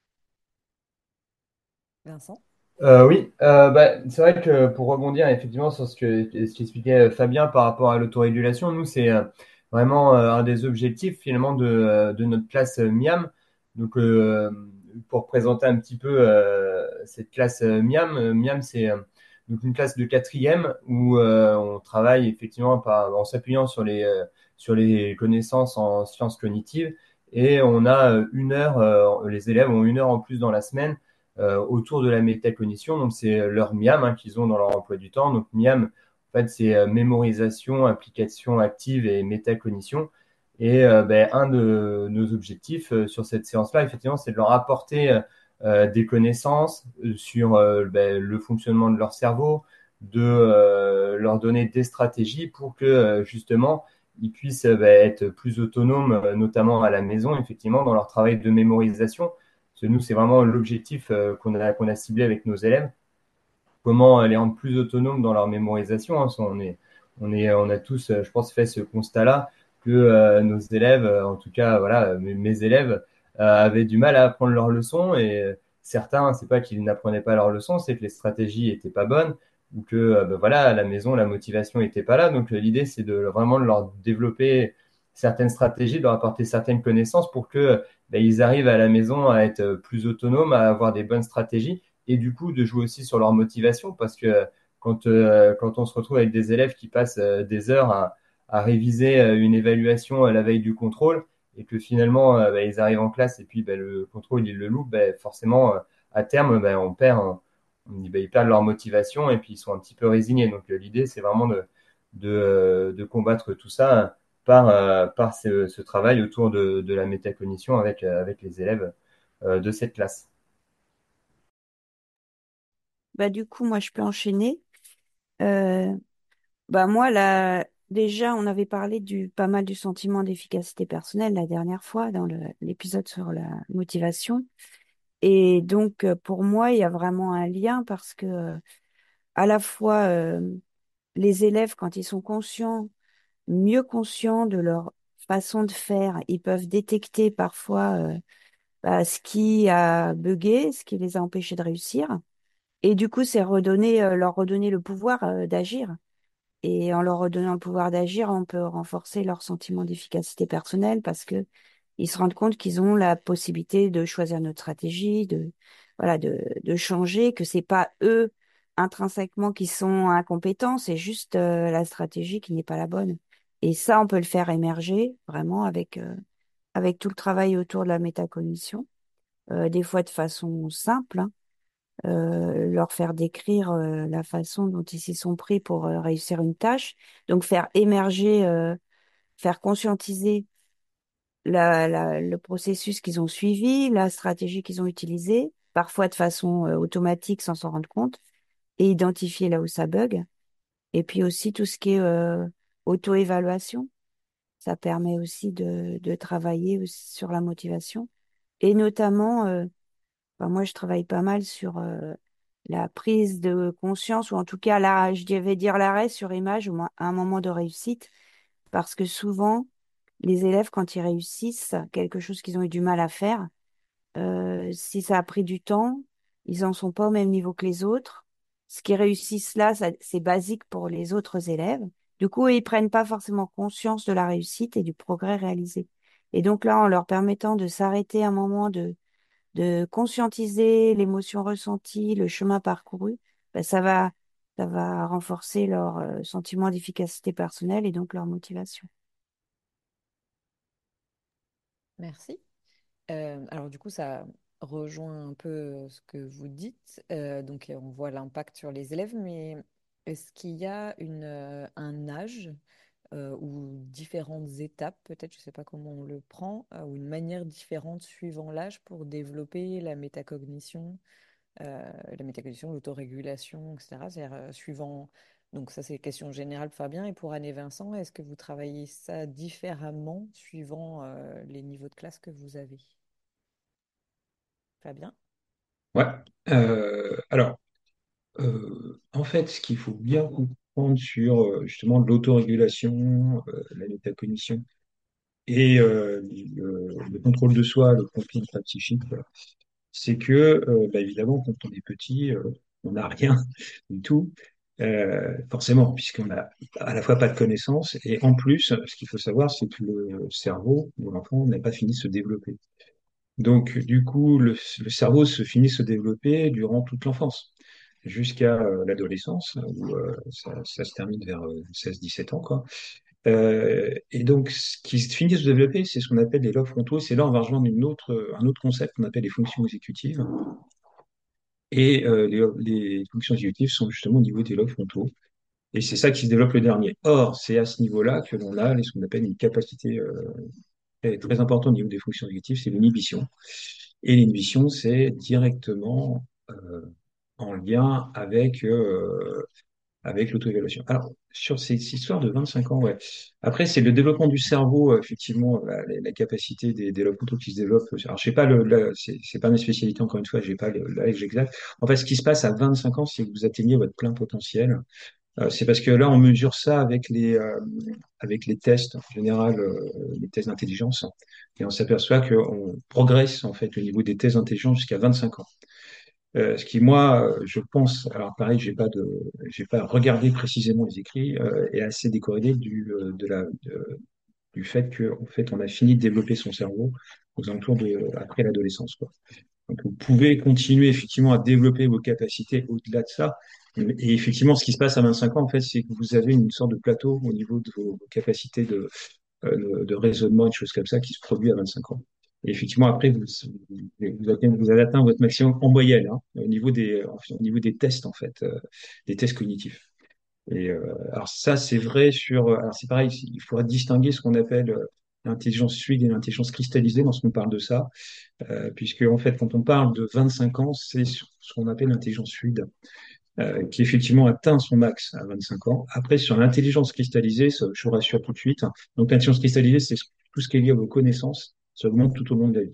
Vincent? Euh, oui, euh, bah, c'est vrai que pour rebondir effectivement sur ce que ce qu'expliquait euh, Fabien par rapport à l'autorégulation, nous c'est euh, vraiment euh, un des objectifs finalement de, euh, de notre classe euh, Miam. Donc euh, pour présenter un petit peu euh, cette classe euh, Miam, euh, Miam c'est euh, donc une classe de quatrième où euh, on travaille effectivement par, en s'appuyant sur les euh, sur les connaissances en sciences cognitives et on a euh, une heure, euh, les élèves ont une heure en plus dans la semaine euh, autour de la métacognition. Donc, c'est leur MIAM hein, qu'ils ont dans leur emploi du temps. Donc, MIAM, en fait, c'est euh, mémorisation, application active et métacognition. Et euh, ben, un de nos objectifs euh, sur cette séance-là, effectivement, c'est de leur apporter euh, des connaissances euh, sur euh, ben, le fonctionnement de leur cerveau, de euh, leur donner des stratégies pour que euh, justement ils puissent euh, ben, être plus autonomes, euh, notamment à la maison, effectivement, dans leur travail de mémorisation. Parce que nous, c'est vraiment l'objectif euh, qu'on a, qu'on a ciblé avec nos élèves. Comment les rendre plus autonomes dans leur mémorisation. Hein. On, est, on, est, on a tous, euh, je pense, fait ce constat-là que euh, nos élèves, euh, en tout cas, voilà, mes, mes élèves, euh, avaient du mal à apprendre leurs leçons. Et euh, certains, c'est pas qu'ils n'apprenaient pas leurs leçons, c'est que les stratégies étaient pas bonnes ou que, euh, ben voilà, à la maison, la motivation était pas là. Donc, euh, l'idée, c'est de vraiment de leur développer certaines stratégies, de leur apporter certaines connaissances pour que ben, ils arrivent à la maison à être plus autonomes, à avoir des bonnes stratégies et du coup de jouer aussi sur leur motivation parce que quand, euh, quand on se retrouve avec des élèves qui passent euh, des heures à, à réviser euh, une évaluation à la veille du contrôle et que finalement euh, bah, ils arrivent en classe et puis bah, le contrôle ils le loupent, bah, forcément euh, à terme bah, on perd, on, on dit, bah, ils perdent leur motivation et puis ils sont un petit peu résignés. Donc euh, l'idée c'est vraiment de, de, euh, de combattre tout ça par, euh, par ce, ce travail autour de, de la métacognition avec, euh, avec les élèves euh, de cette classe. Bah, du coup, moi, je peux enchaîner. Euh, Bah, moi, là, déjà, on avait parlé du, pas mal du sentiment d'efficacité personnelle la dernière fois dans le- l'épisode sur la motivation. Et donc, euh, pour moi, il y a vraiment un lien parce que, euh, à la fois, euh, les élèves, quand ils sont conscients, mieux conscients de leur façon de faire, ils peuvent détecter parfois, euh, bah, ce qui a bugué, ce qui les a empêchés de réussir. Et du coup, c'est redonner, euh, leur redonner le pouvoir, euh, d'agir. Et en leur redonnant le pouvoir d'agir, on peut renforcer leur sentiment d'efficacité personnelle parce que ils se rendent compte qu'ils ont la possibilité de choisir notre stratégie, de, voilà, de, de changer, que c'est pas eux intrinsèquement qui sont incompétents, c'est juste euh, la stratégie qui n'est pas la bonne. Et ça, on peut le faire émerger vraiment avec, euh, avec tout le travail autour de la métacognition, euh, des fois de façon simple, hein, euh, leur faire décrire euh, la façon dont ils s'y sont pris pour euh, réussir une tâche. Donc faire émerger, euh, faire conscientiser la, la- le processus qu'ils ont suivi, la stratégie qu'ils ont utilisée, parfois de façon euh, automatique sans s'en rendre compte, et identifier là où ça bug. Et puis aussi tout ce qui est euh, auto-évaluation, ça permet aussi de, de travailler aussi sur la motivation. Et notamment, euh, enfin, moi je travaille pas mal sur euh, la prise de conscience, ou en tout cas là, je vais dire l'arrêt sur image au moins à un moment de réussite, parce que souvent, les élèves, quand ils réussissent quelque chose qu'ils ont eu du mal à faire, euh, si ça a pris du temps, ils en sont pas au même niveau que les autres. Ce qu'ils réussissent là, ça- c'est basique pour les autres élèves. Du coup, ils prennent pas forcément conscience de la réussite et du progrès réalisé. Et donc là, en leur permettant de s'arrêter un moment, de, de conscientiser l'émotion ressentie, le chemin parcouru, ben, ça va, ça va renforcer leur euh, sentiment d'efficacité personnelle et donc leur motivation. Merci. Euh, alors du coup, ça rejoint un peu euh, ce que vous dites. Euh, donc euh, on voit l'impact sur les élèves, mais est-ce qu'il y a une, euh, un âge euh, ou différentes étapes, peut-être, je ne sais pas comment on le prend, euh, ou une manière différente suivant l'âge pour développer la métacognition, euh, la métacognition, l'autorégulation, et cetera. C'est-à-dire euh, suivant. Donc ça, c'est une question générale, Fabien. Et pour Anne et Vincent, est-ce que vous travaillez ça différemment suivant euh, les niveaux de classe que vous avez? Fabien? Ouais. Euh, alors, euh, en fait, ce qu'il faut bien comprendre sur euh, justement l'autorégulation, euh, la métacognition et euh, le, le contrôle de soi, le conflit psychique, c'est que, euh, bah, évidemment, quand on est petit, euh, on n'a rien du tout, euh, forcément, puisqu'on n'a à la fois pas de connaissances, et en plus, ce qu'il faut savoir, c'est que le cerveau de l'enfant n'a pas fini de se développer. Donc, du coup, le, le cerveau se finit de se développer durant toute l'enfance, jusqu'à euh, l'adolescence, où euh, ça, ça se termine vers euh, seize dix-sept ans, quoi. Euh, et donc, ce qui se finit de se développer, c'est ce qu'on appelle les lobes frontaux. C'est là on va rejoindre une autre, un autre concept qu'on appelle les fonctions exécutives. Et euh, les, les fonctions exécutives sont justement au niveau des lobes frontaux. Et c'est ça qui se développe le dernier. Or, c'est à ce niveau-là que l'on a ce qu'on appelle une capacité euh, très, très importante au niveau des fonctions exécutives, c'est l'inhibition. Et l'inhibition, c'est directement euh, en lien avec euh, avec l'auto-évaluation. Alors, sur ces, ces histoires de vingt-cinq ans, ouais. Après, c'est le développement du cerveau, euh, effectivement, la, la- la capacité des, des lobes frontaux qui se développent. Alors, je sais pas, le, le- c'est c'est pas ma spécialité, encore une fois, j'ai pas le- l'âge exact. En fait, ce qui se passe à vingt-cinq ans, c'est que vous atteignez votre plein potentiel. Euh, c'est parce que là, on mesure ça avec les, euh, avec les tests, en général, euh, les tests d'intelligence. Et on s'aperçoit qu'on progresse, en fait, au niveau des tests d'intelligence jusqu'à vingt-cinq ans. Euh, ce qui, moi, euh, je pense, alors pareil, j'ai pas de, j'ai pas regardé précisément les écrits, euh, est assez décorrélé du, euh, de la, de- du fait que, en fait, on a fini de développer son cerveau aux alentours de, après l'adolescence, quoi. Donc, vous pouvez continuer effectivement à développer vos capacités au-delà de ça. Et effectivement, ce qui se passe à vingt-cinq ans, en fait, c'est que vous avez une sorte de plateau au niveau de vos capacités de, euh, de raisonnement et de choses comme ça qui se produit à vingt-cinq ans. Et effectivement, après, vous, vous, atteignez- vous avez atteint votre maximum en moyenne, hein, au niveau des, au niveau des tests, en fait, euh, des tests cognitifs. Et euh, alors ça, c'est vrai sur... Alors c'est pareil, il faudra distinguer ce qu'on appelle euh, l'intelligence fluide et l'intelligence cristallisée lorsqu'on parle de ça, euh, puisque en fait, quand on parle de vingt-cinq ans, c'est sur ce qu'on appelle l'intelligence fluide, euh, qui effectivement atteint son max à vingt-cinq ans. Après, sur l'intelligence cristallisée, ça, je vous rassure tout de suite. Donc, l'intelligence cristallisée, c'est tout ce qui est lié à vos connaissances. Ça augmente tout au long de la vie.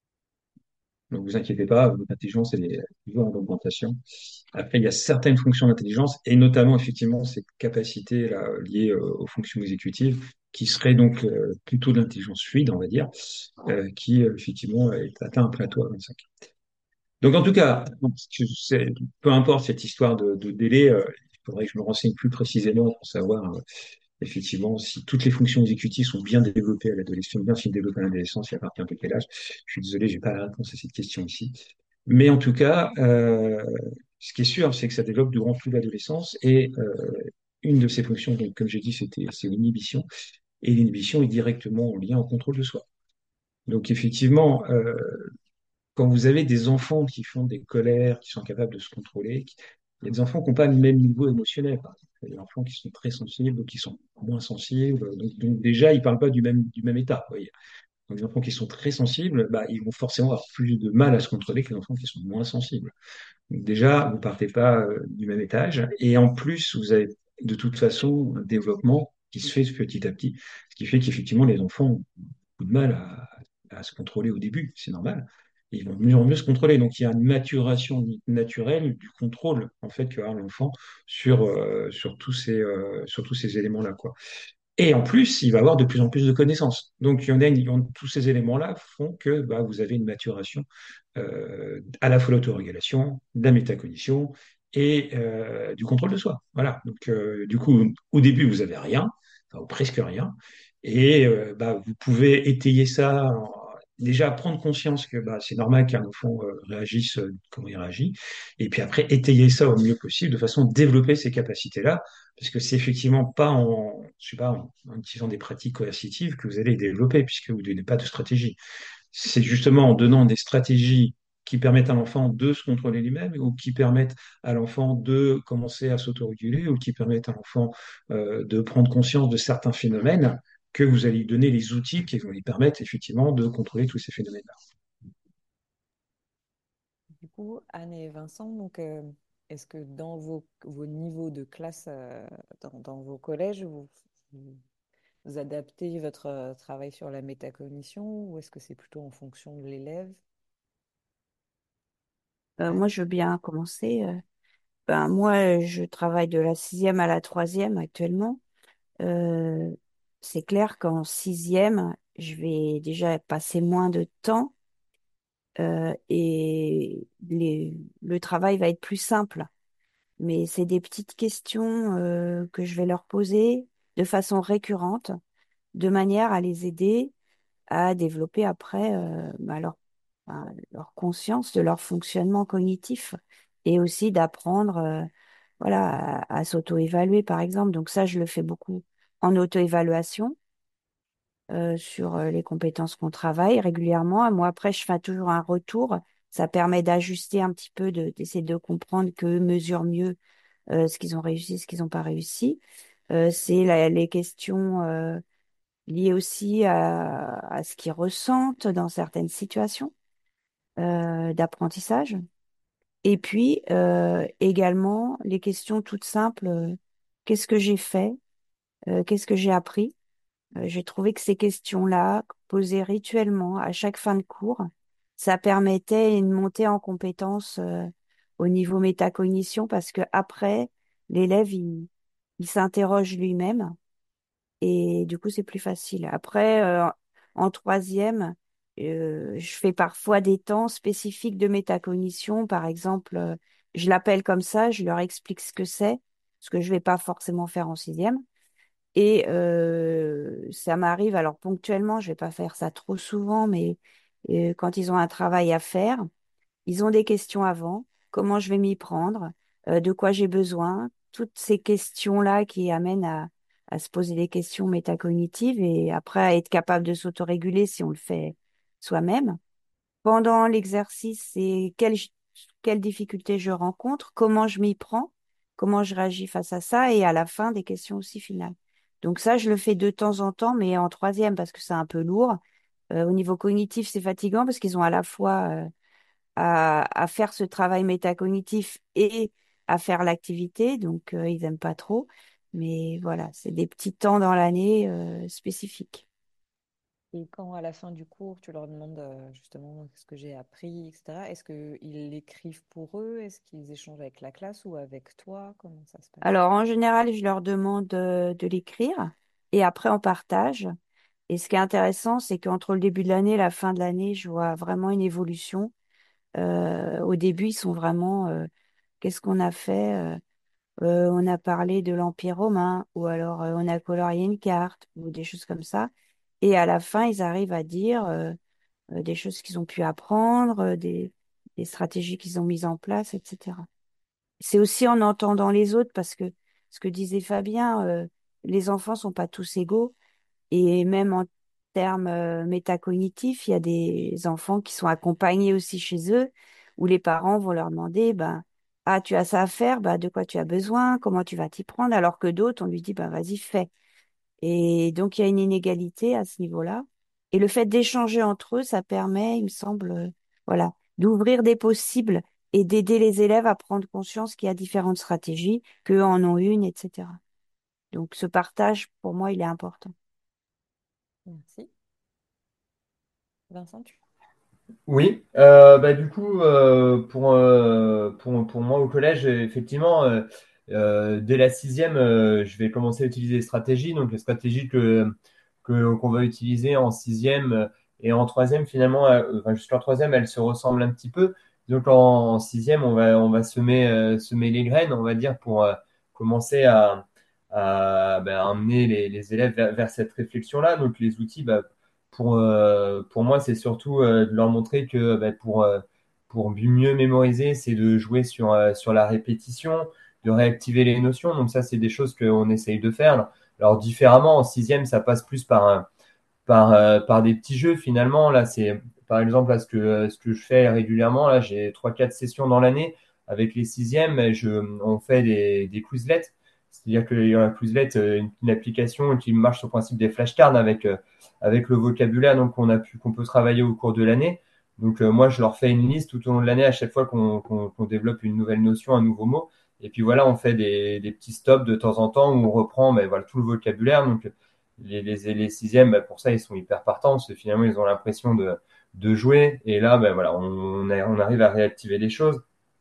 Donc, vous inquiétez pas, votre intelligence, elle est toujours en augmentation. Après, il y a certaines fonctions d'intelligence, et notamment, effectivement, ces capacités là, liées euh, aux fonctions exécutives, qui seraient donc euh, plutôt de l'intelligence fluide, on va dire, euh, qui, euh, effectivement, est atteint un plateau à vingt-cinq. Donc, en tout cas, c'est- peu importe cette histoire de, de délai, euh, il faudrait que je me renseigne plus précisément pour savoir, euh, effectivement, si toutes les fonctions exécutives sont bien développées à l'adolescence, bien développées à l'adolescence, et à partir de quel âge. Je suis désolé, j'ai pas la réponse à cette question ici. Mais en tout cas, euh, ce qui est sûr, c'est que ça développe durant toute l'adolescence et, euh, une de ses fonctions, donc, comme j'ai dit, c'était, c'est l'inhibition. Et l'inhibition est directement en lien au contrôle de soi. Donc effectivement, euh, quand vous avez des enfants qui font des colères, qui sont capables de se contrôler, qui- il y a des enfants qui n'ont pas le même niveau émotionnel. Par exemple. Il y a des enfants qui sont très sensibles, d'autres qui sont moins sensibles. Donc, donc déjà, ils ne parlent pas du même, du même état. Vous voyez. Donc les enfants qui sont très sensibles, bah, ils vont forcément avoir plus de mal à se contrôler que les enfants qui sont moins sensibles. Donc déjà, vous partez pas euh, du même étage. Et en plus, vous avez de toute façon un développement qui se fait petit à petit, ce qui fait qu'effectivement, les enfants ont beaucoup de mal à, à se contrôler au début, c'est normal. Et ils vont de mieux en mieux se contrôler. Donc il y a une maturation naturelle du contrôle en fait que a l'enfant sur, euh, sur tous ces, euh, sur tous ces éléments-là, quoi. Et en plus, il va avoir de plus en plus de connaissances. Donc, il y en a, il y en- tous ces éléments-là font que bah, vous avez une maturation euh, à la fois de l'autorégulation, de la métacognition et euh, du contrôle de soi. Voilà. Donc, euh, du coup, au début, vous avez rien, enfin, ou presque rien, et euh, bah, vous pouvez étayer ça. en- Déjà, prendre conscience que bah, c'est normal qu'un enfant euh, réagisse euh, comment il réagit, et puis après, étayer ça au mieux possible, de façon à développer ces capacités-là, parce que c'est effectivement pas en, je sais pas, en, en utilisant des pratiques coercitives que vous allez les développer, puisque vous ne donnez pas de stratégie. C'est justement en donnant des stratégies qui permettent à l'enfant de se contrôler lui-même ou qui permettent à l'enfant de commencer à s'autoréguler ou qui permettent à l'enfant euh, de prendre conscience de certains phénomènes que vous allez lui donner les outils qui vont lui permettre effectivement de contrôler tous ces phénomènes-là. Du coup, Anne et Vincent, donc, euh, est-ce que dans vos, vos niveaux de classe, euh, dans, dans vos collèges, vous, vous, vous adaptez votre euh, travail sur la métacognition ou est-ce que c'est plutôt en fonction de l'élève? Euh, moi, Anne? je veux bien commencer. euh. Ben, moi, je travaille de la sixième à la troisième actuellement. Euh, c'est clair qu'en sixième, je vais déjà passer moins de temps euh, et les- le travail va être plus simple. Mais c'est des petites questions euh, que je vais leur poser de façon récurrente, de manière à les aider à développer après euh, bah, leur, bah, leur conscience de leur fonctionnement cognitif et aussi d'apprendre euh, voilà, à, à s'auto-évaluer, par exemple. Donc ça, je le fais beaucoup en auto-évaluation euh, sur euh, les compétences qu'on travaille régulièrement. Moi, après, je fais toujours un retour. Ça permet d'ajuster un petit peu, de, d'essayer de comprendre qu'eux mesurent mieux euh, ce qu'ils ont réussi, ce qu'ils n'ont pas réussi. Euh, c'est la- les questions euh, liées aussi à, à ce qu'ils ressentent dans certaines situations euh, d'apprentissage. Et puis euh, également les questions toutes simples, euh, qu'est-ce que j'ai fait? Euh, qu'est-ce que j'ai appris? Euh, j'ai trouvé que ces questions-là, posées rituellement à chaque fin de cours, ça permettait une montée en compétence euh, au niveau métacognition parce que après, l'élève, il, il s'interroge lui-même et du coup, c'est plus facile. Après, euh, en troisième, euh, je fais parfois des temps spécifiques de métacognition. Par exemple, euh, je l'appelle comme ça, je leur explique ce que c'est, ce que je vais pas forcément faire en sixième. Et euh, ça m'arrive, alors ponctuellement, je vais pas faire ça trop souvent, mais euh, quand ils ont un travail à faire, ils ont des questions avant, comment je vais m'y prendre, euh, de quoi j'ai besoin, toutes ces questions-là qui amènent à, à se poser des questions métacognitives et après à être capable de s'autoréguler si on le fait soi-même. Pendant l'exercice, c'est quelle, quelle difficulté je rencontre, comment je m'y prends, comment je réagis face à ça, et à la fin, des questions aussi finales. Donc ça, je le fais de temps en temps, mais en troisième parce que c'est un peu lourd. Euh, au niveau cognitif, c'est fatigant parce qu'ils ont à la fois euh, à, à faire ce travail métacognitif et à faire l'activité, donc euh, ils aiment pas trop. Mais voilà, c'est des petits temps dans l'année euh, spécifiques. Et quand à la fin du cours, tu leur demandes euh, justement ce que j'ai appris, et cetera, est-ce qu'ils l'écrivent pour eux? Est-ce qu'ils échangent avec la classe ou avec toi? Comment ça se passe? Alors, en général, je leur demande euh, de l'écrire et après, on partage. Et ce qui est intéressant, c'est qu'entre le début de l'année et la fin de l'année, je vois vraiment une évolution. Euh, au début, ils sont vraiment, euh, qu'est-ce qu'on a fait? Euh, euh, on a parlé de l'Empire romain ou alors euh, on a colorié une carte ou des choses comme ça. Et à la fin, ils arrivent à dire euh, euh, des choses qu'ils ont pu apprendre, euh, des, des stratégies qu'ils ont mises en place, et cetera. C'est aussi en entendant les autres parce que ce que disait Fabien, euh, les enfants sont pas tous égaux. Et même en termes euh, métacognitifs, il y a des enfants qui sont accompagnés aussi chez eux, où les parents vont leur demander, ben, ah, tu as ça à faire, bah, de quoi tu as besoin, comment tu vas t'y prendre, alors que d'autres, on lui dit, bah, vas-y, fais. Et donc, il y a une inégalité à ce niveau-là. Et le fait d'échanger entre eux, ça permet, il me semble, euh, voilà, d'ouvrir des possibles et d'aider les élèves à prendre conscience qu'il y a différentes stratégies, qu'eux en ont une, et cetera. Donc, ce partage, pour moi, il est important. Merci. Vincent, tu... Oui, euh, bah, du coup, euh, pour, euh, pour, pour moi au collège, effectivement, euh, euh, dès la sixième, euh, je vais commencer à utiliser les stratégies. Donc, les stratégies que, que, qu'on va utiliser en sixième euh, et en troisième, finalement, euh, enfin, jusqu'en troisième, elles se ressemblent un petit peu. Donc, en, en sixième, on va, on va semer, euh, semer les graines, on va dire, pour euh, commencer à, à ben, amener les, les élèves vers, vers cette réflexion-là. Donc, les outils, bah, pour, euh, pour moi, c'est surtout euh, de leur montrer que bah, pour, euh, pour mieux mémoriser, c'est de jouer sur, euh, sur la répétition, de réactiver les notions. Donc ça, c'est des choses qu'on essaye de faire. Alors différemment, en sixième, ça passe plus par, un- par, euh, par des petits jeux finalement. Là, c'est par exemple là, ce que, euh, ce que je fais régulièrement. Là, j'ai trois, quatre sessions dans l'année avec les sixièmes. Je, on fait des, des Quizlets. C'est-à-dire qu'il y a un Quizlet, euh, une, une application qui marche sur le principe des flashcards avec, euh, avec le vocabulaire donc qu'on a pu, qu'on peut travailler au cours de l'année. Donc euh, moi, je leur fais une liste tout au long de l'année à chaque fois qu'on qu'on, qu'on développe une nouvelle notion, un nouveau mot. Et puis voilà, on fait des, des petits stops de temps en temps où on reprend ben, voilà, tout le vocabulaire. Donc les, les, les sixièmes, ben, pour ça, ils sont hyper partants parce que finalement, ils ont l'impression de, de jouer. Et là, ben, voilà, on, on, a, on arrive à réactiver les choses.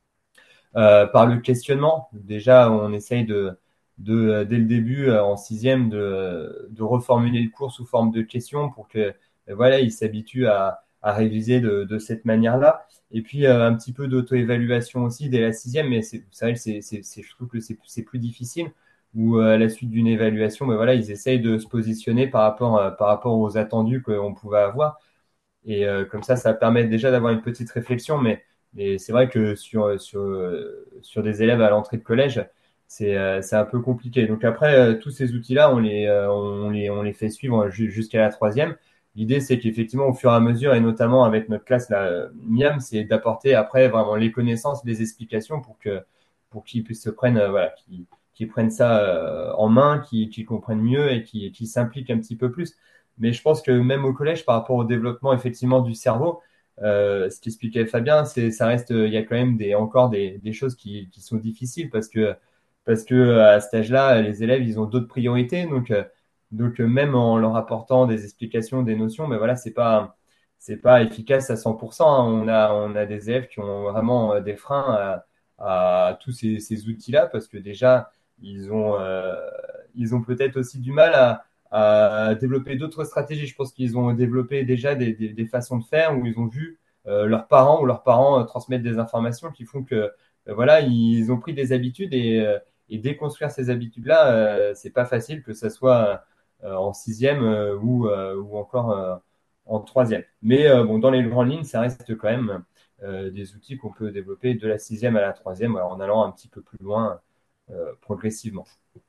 Euh, par le questionnement, déjà, on essaye de, de dès le début, euh, en sixième, de, de reformuler le cours sous forme de questions pour que ben, voilà, ils s'habituent à, à réviser de, de cette manière-là. Et puis euh, un petit peu d'auto-évaluation aussi dès la sixième, mais c'est vrai que c'est, c'est, c'est, je trouve que c'est, c'est plus difficile. Où euh, à la suite d'une évaluation, ben voilà, ils essayent de se positionner par rapport, euh, par rapport aux attendus qu'on pouvait avoir. Et euh, comme ça, ça permet déjà d'avoir une petite réflexion. Mais, mais c'est vrai que sur, sur, sur des élèves à l'entrée de collège, c'est euh, c'est un peu compliqué. Donc après, euh, tous ces outils-là, on les, euh, on les, on les fait suivre ju- jusqu'à la troisième. L'idée, c'est qu'effectivement, au fur et à mesure, et notamment avec notre classe, là, Miam, c'est d'apporter après vraiment les connaissances, les explications pour que pour qu'ils puissent se prendre, euh, voilà, qu'ils qu'ils prennent ça euh, en main, qu'ils qu'ils comprennent mieux et qu'ils qu'ils s'impliquent un petit peu plus. Mais je pense que même au collège, par rapport au développement effectivement du cerveau, euh, ce qu'expliquait Fabien, c'est ça reste, il y a quand même des, encore des, des choses qui, qui sont difficiles parce que parce que à cet âge-là, les élèves, ils ont d'autres priorités. Donc euh, donc euh, même en leur apportant des explications, des notions, mais voilà, c'est pas c'est pas efficace à cent pour cent, hein. On a on a des élèves qui ont vraiment euh, des freins à, à tous ces, ces outils-là parce que déjà ils ont euh, ils ont peut-être aussi du mal à à développer d'autres stratégies. Je pense qu'ils ont développé déjà des, des, des façons de faire où ils ont vu euh, leurs parents ou leurs parents euh, transmettre des informations qui font que euh, voilà, ils ont pris des habitudes et, euh, et déconstruire ces habitudes-là, euh, c'est pas facile que ça soit euh, en sixième euh, ou, euh, ou encore euh, en troisième. Mais euh, bon, dans les grandes lignes, ça reste quand même euh, des outils qu'on peut développer de la sixième à la troisième, alors en allant un petit peu plus loin euh, progressivement.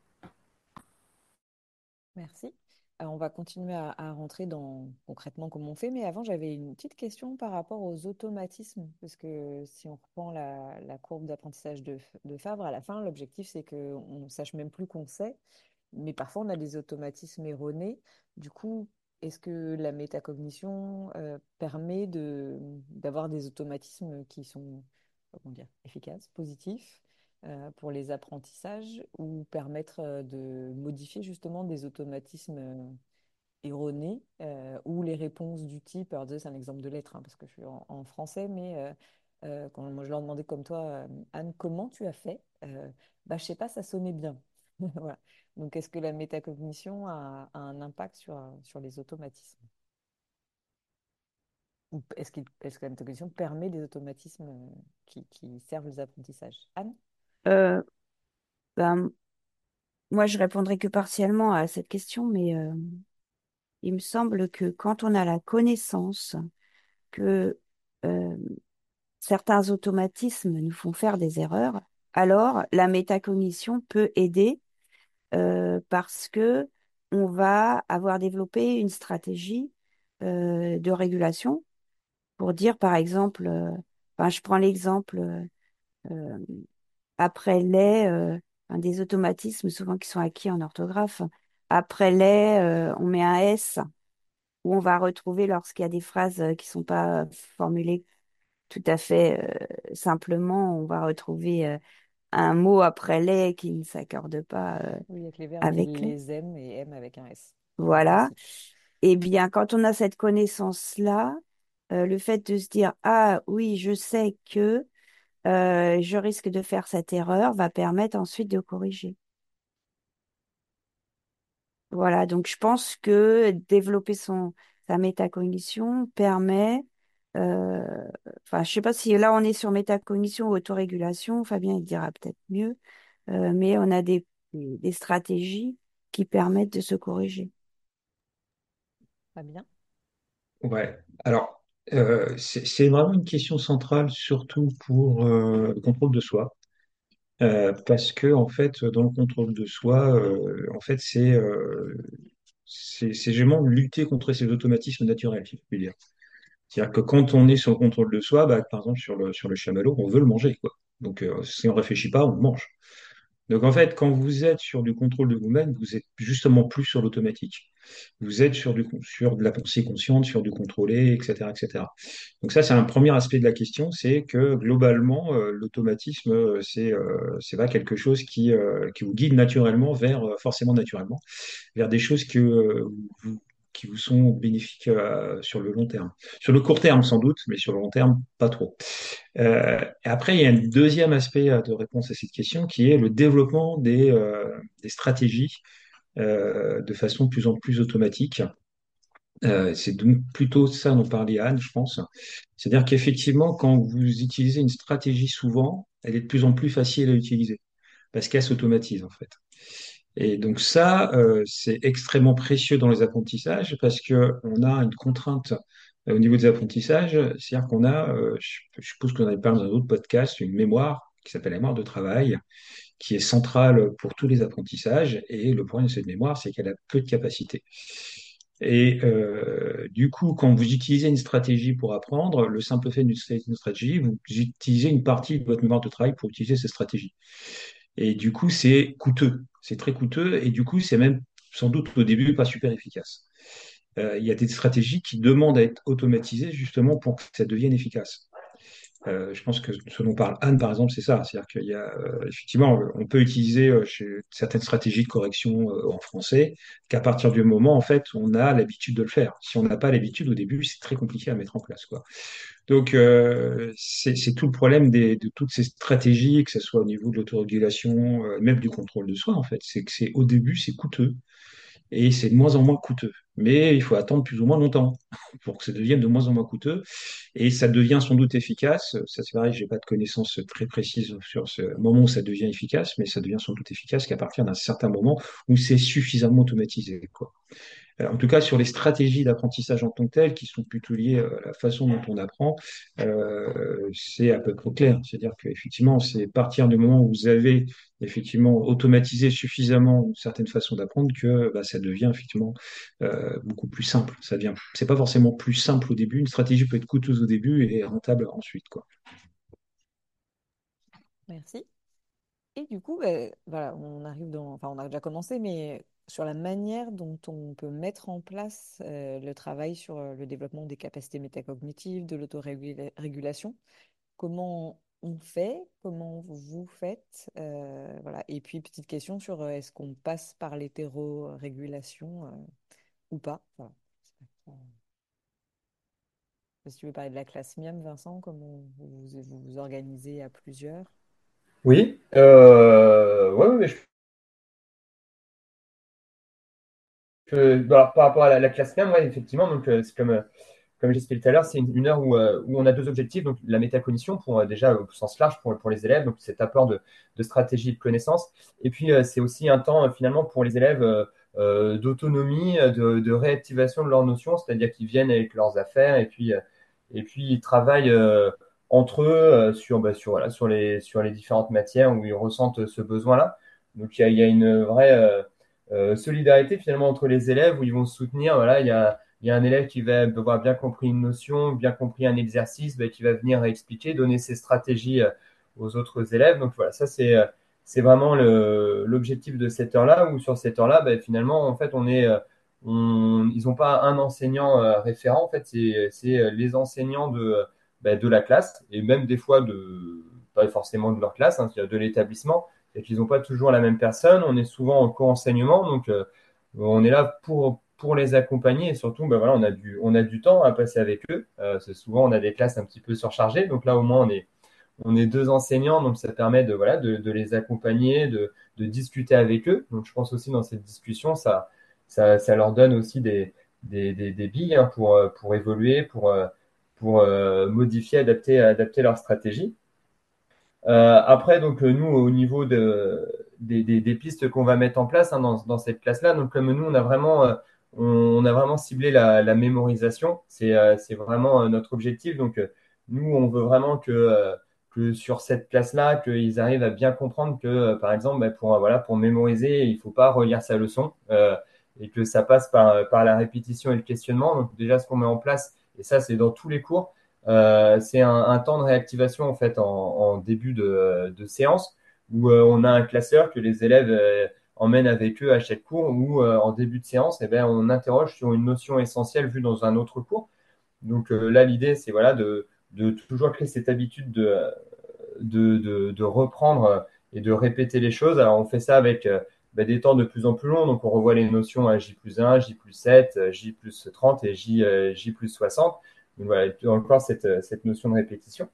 Merci. Euh, on va continuer à, à rentrer dans concrètement comment on fait, mais avant, j'avais une petite question par rapport aux automatismes, parce que si on reprend la, la courbe d'apprentissage de, de Favre, à la fin, l'objectif, c'est qu'on ne sache même plus qu'on sait, mais parfois, on a des automatismes erronés. Du coup, est-ce que la métacognition euh, permet de, d'avoir des automatismes qui sont, comment dire, efficaces, positifs euh, pour les apprentissages ou permettre euh, de modifier justement des automatismes euh, erronés euh, ou les réponses du type, alors désolé, c'est un exemple de lettres hein, parce que je suis en, en français, mais euh, euh, quand moi, je leur demandais comme toi, euh, Anne, comment tu as fait? Euh, bah, je sais pas, ça sonnait bien. Voilà. Donc, est-ce que la métacognition a, a un impact sur, euh, sur les automatismes? Ou est-ce qu'il- est-ce que la métacognition permet des automatismes euh, qui, qui servent les apprentissages? Anne? Euh, ben, moi, je répondrai que partiellement à cette question, mais euh, il me semble que quand on a la connaissance que euh, certains automatismes nous font faire des erreurs, alors la métacognition peut aider euh, parce que on va avoir développé une stratégie euh, de régulation pour dire, par exemple, euh, enfin, je prends l'exemple euh, euh, après les, euh, enfin, des automatismes souvent qui sont acquis en orthographe. Après les, euh, on met un S où on va retrouver lorsqu'il y a des phrases euh, qui sont pas formulées tout à fait euh, simplement, on va retrouver euh, un mot après les qui ne s'accorde pas euh, Oui, avec les verbes, avec il les. les aime et aime avec un S. Un Voilà. S. Eh bien, quand on a cette connaissance-là, euh, le fait de se dire, ah oui, je sais que euh, je risque de faire cette erreur va permettre ensuite de corriger. Voilà, donc je pense que développer son, sa métacognition permet, euh, enfin, je sais pas si là on est sur métacognition ou autorégulation, Fabien il dira peut-être mieux, euh, mais on a des, des stratégies qui permettent de se corriger. Pas bien. Ouais. Alors, euh, c'est c'est vraiment une question centrale, surtout pour euh, le contrôle de soi. Euh, parce que en fait, dans le contrôle de soi, euh, en fait, c'est euh, c'est c'est vraiment lutter contre ces automatismes naturels, si je puis dire. C'est-à-dire que quand on est sur le contrôle de soi, bah, par exemple sur le sur le chamallow, on veut le manger, quoi. Donc, euh, si on réfléchit pas, on le mange. Donc en fait, quand vous êtes sur du contrôle de vous-même, vous êtes justement plus sur l'automatique. Vous êtes sur du, sur de la pensée consciente, sur du contrôlé, et cetera, et cetera. Donc ça, c'est un premier aspect de la question, c'est que globalement, euh, l'automatisme, euh, c'est euh, c'est pas quelque chose qui, euh, qui vous guide naturellement vers, euh, forcément naturellement, vers des choses que, euh, vous, qui vous sont bénéfiques euh, sur le long terme. Sur le court terme, sans doute, mais sur le long terme, pas trop. Euh, et après, il y a un deuxième aspect euh, de réponse à cette question qui est le développement des, euh, des stratégies euh, de façon de plus en plus automatique. Euh, c'est donc plutôt ça dont parlait Anne, je pense. C'est-à-dire qu'effectivement, quand vous utilisez une stratégie souvent, elle est de plus en plus facile à utiliser parce qu'elle s'automatise en fait. Et donc ça, euh, c'est extrêmement précieux dans les apprentissages parce que on a une contrainte euh, au niveau des apprentissages, c'est-à-dire qu'on a, euh, je, je suppose qu'on avait parlé dans un autre podcast, une mémoire qui s'appelle la mémoire de travail, qui est centrale pour tous les apprentissages. Et le problème de cette mémoire, c'est qu'elle a peu de capacité. Et euh, du coup, quand vous utilisez une stratégie pour apprendre, le simple fait d'utiliser une stratégie, vous utilisez une partie de votre mémoire de travail pour utiliser cette stratégie. Et du coup, c'est coûteux. C'est très coûteux. Et du coup, c'est même sans doute au début pas super efficace. Euh, il y a des stratégies qui demandent à être automatisées justement pour que ça devienne efficace. Euh, je pense que ce dont parle Anne, par exemple, c'est ça. C'est-à-dire qu'il y a, euh, effectivement, on peut utiliser euh, chez certaines stratégies de correction euh, en français qu'à partir du moment, en fait, on a l'habitude de le faire. Si on n'a pas l'habitude au début, c'est très compliqué à mettre en place, quoi. Donc, euh, c'est c'est tout le problème des, de toutes ces stratégies, que ce soit au niveau de l'autorégulation, euh, même du contrôle de soi, en fait. C'est que c'est au début, c'est coûteux et c'est de moins en moins coûteux. Mais il faut attendre plus ou moins longtemps pour que ça devienne de moins en moins coûteux. Et ça devient sans doute efficace. Ça, c'est pareil, j'ai pas de connaissances très précises sur ce moment où ça devient efficace, mais ça devient sans doute efficace qu'à partir d'un certain moment où c'est suffisamment automatisé, quoi. Euh, En tout cas, sur les stratégies d'apprentissage en tant que telles, qui sont plutôt liées à la façon dont on apprend, euh, c'est à peu près clair. C'est-à-dire qu'effectivement, c'est à partir du moment où vous avez effectivement automatisé suffisamment une certaine façon d'apprendre que bah, ça devient effectivement euh, beaucoup plus simple. Ça devient, c'est pas forcément plus simple au début. Une stratégie peut être coûteuse au début et rentable ensuite, quoi. Merci. Et du coup, ben, voilà, on arrive dans, enfin, on a déjà commencé, mais sur la manière dont on peut mettre en place euh, le travail sur euh, le développement des capacités métacognitives, de l'autorégulation, comment on fait, comment vous faites, euh, voilà. Et puis, petite question sur euh, est-ce qu'on passe par l'hétérorégulation euh, ou pas? Voilà. Je sais pas si tu veux parler de la classe M I A M, Vincent, comment vous vous, vous vous organisez à plusieurs? Oui, euh, ouais, ouais, je peux- bah, alors, par rapport à la, la classe M, ouais, effectivement, donc euh, c'est comme, euh, comme j'expliqué tout à l'heure, c'est une, une heure où, euh, où on a deux objectifs, donc la métacognition pour euh, déjà au sens large pour, pour les élèves, donc cet apport de, de stratégie et de connaissances, et puis euh, c'est aussi un temps euh, finalement pour les élèves euh, euh, d'autonomie, euh, de, de réactivation de leurs notions, c'est-à-dire qu'ils viennent avec leurs affaires et puis, euh, et puis ils travaillent euh, entre eux euh, sur, bah, sur, voilà, sur les, sur les différentes matières où ils ressentent ce besoin-là. Donc, il y a, il y a une vraie euh, euh, solidarité finalement entre les élèves où ils vont se soutenir. Voilà, il y a, il y a un élève qui va avoir bien compris une notion, bien compris un exercice, ben, qui va venir expliquer, donner ses stratégies euh, aux autres élèves. Donc, voilà, ça, c'est, euh, c'est vraiment le, l'objectif de cette heure-là, où sur cette heure-là, ben, finalement, en fait, on est, euh, on, ils n'ont pas un enseignant euh, référent, en fait, c'est, c'est euh, les enseignants de, ben, de la classe, et même des fois de, pas forcément de leur classe, hein, c'est-à-dire de l'établissement, et qu'ils n'ont pas toujours la même personne. On est souvent en co-enseignement, donc euh, on est là pour, pour les accompagner, et surtout, ben, voilà, on a du, on a du temps à passer avec eux. Euh, c'est souvent, on a des classes un petit peu surchargées, donc là, au moins, on est on est deux enseignants, donc ça permet de, voilà, de, de les accompagner, de, de discuter avec eux. Donc je pense aussi dans cette discussion, ça, ça, ça leur donne aussi des, des, des, des billes hein, pour, euh, pour évoluer, pour, euh, pour euh, modifier, adapter, adapter leur stratégie. Euh, après, donc euh, nous, au niveau de, des, des, des pistes qu'on va mettre en place hein, dans, dans cette classe-là, donc comme nous, on a vraiment, euh, on, on a vraiment ciblé la, la mémorisation. C'est euh, c'est vraiment euh, notre objectif. Donc euh, nous, on veut vraiment que, euh, que sur cette classe-là, qu'ils arrivent à bien comprendre que, euh, par exemple, bah, pour, euh, voilà, pour mémoriser, il faut pas relire sa leçon euh, et que ça passe par, par la répétition et le questionnement. Donc déjà, ce qu'on met en place, et ça, c'est dans tous les cours. Euh, c'est un, un, temps de réactivation en fait en, en début de, de, séance où euh, on a un classeur que les élèves euh, emmènent avec eux à chaque cours où euh, en début de séance eh ben, on interroge sur une notion essentielle vue dans un autre cours. Donc euh, là l'idée c'est voilà de, de toujours créer cette habitude de, de, de, de reprendre et de répéter les choses. Alors on fait ça avec euh, ben, des temps de plus en plus longs, donc on revoit les notions à J plus un, J plus sept, J plus trente et J, euh, J plus soixante. Donc voilà, encore cette, cette notion de répétition.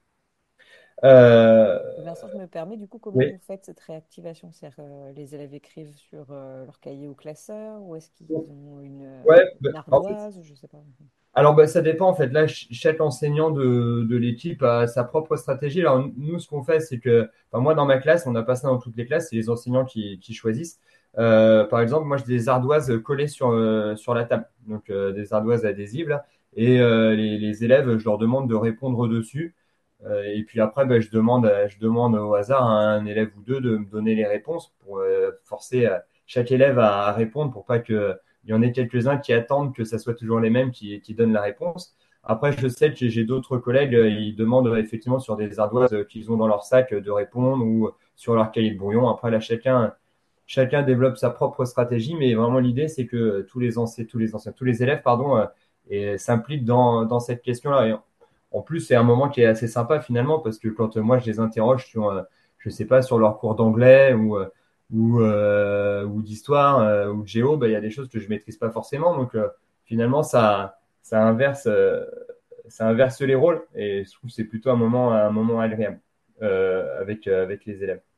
Euh, Vincent, je me permets, du coup, comment oui. vous faites cette réactivation? C'est-à-dire, euh, les élèves écrivent sur euh, leur cahier au classeur ou est-ce qu'ils ont une, euh, Ouais, bah, une en fait, ardoise ou je sais pas. alors bah, ça dépend en fait. Là, ch- chaque enseignant de, de l'équipe a sa propre stratégie. Alors nous, ce qu'on fait, c'est que, enfin, moi dans ma classe, on n'a pas ça dans toutes les classes, c'est les enseignants qui, qui choisissent. Euh, par exemple, moi j'ai des ardoises collées sur, euh, sur la table, donc euh, des ardoises adhésives là, et euh, les, les élèves, je leur demande de répondre dessus. Euh, et puis après, bah, je demande, à- je demande au hasard à un élève ou deux de me donner les réponses pour euh, forcer euh, chaque élève à, à répondre pour pas que il y en a quelques-uns qui attendent que ça soit toujours les mêmes qui, qui donnent la réponse. Après, je sais que j'ai d'autres collègues, euh, ils demandent euh, effectivement sur des ardoises euh, qu'ils ont dans leur sac euh, de répondre ou sur leur cahier de brouillon. Après, là, chacun, chacun développe sa propre stratégie, mais vraiment l'idée, c'est que euh, tous les anciens, tous les anciens, tous les élèves, pardon, euh, et s'impliquent dans, dans cette question-là. Et en plus, c'est un moment qui est assez sympa finalement parce que quand euh, moi je les interroge sur, euh, je sais pas, sur leur cours d'anglais ou euh, ou, euh, ou d'histoire euh, ou de géo, bah, il y a des choses que je maîtrise pas forcément. Donc euh, finalement, ça, ça inverse, euh, ça inverse les rôles et je trouve que c'est plutôt un moment, un moment agréable euh, avec, euh, avec les élèves.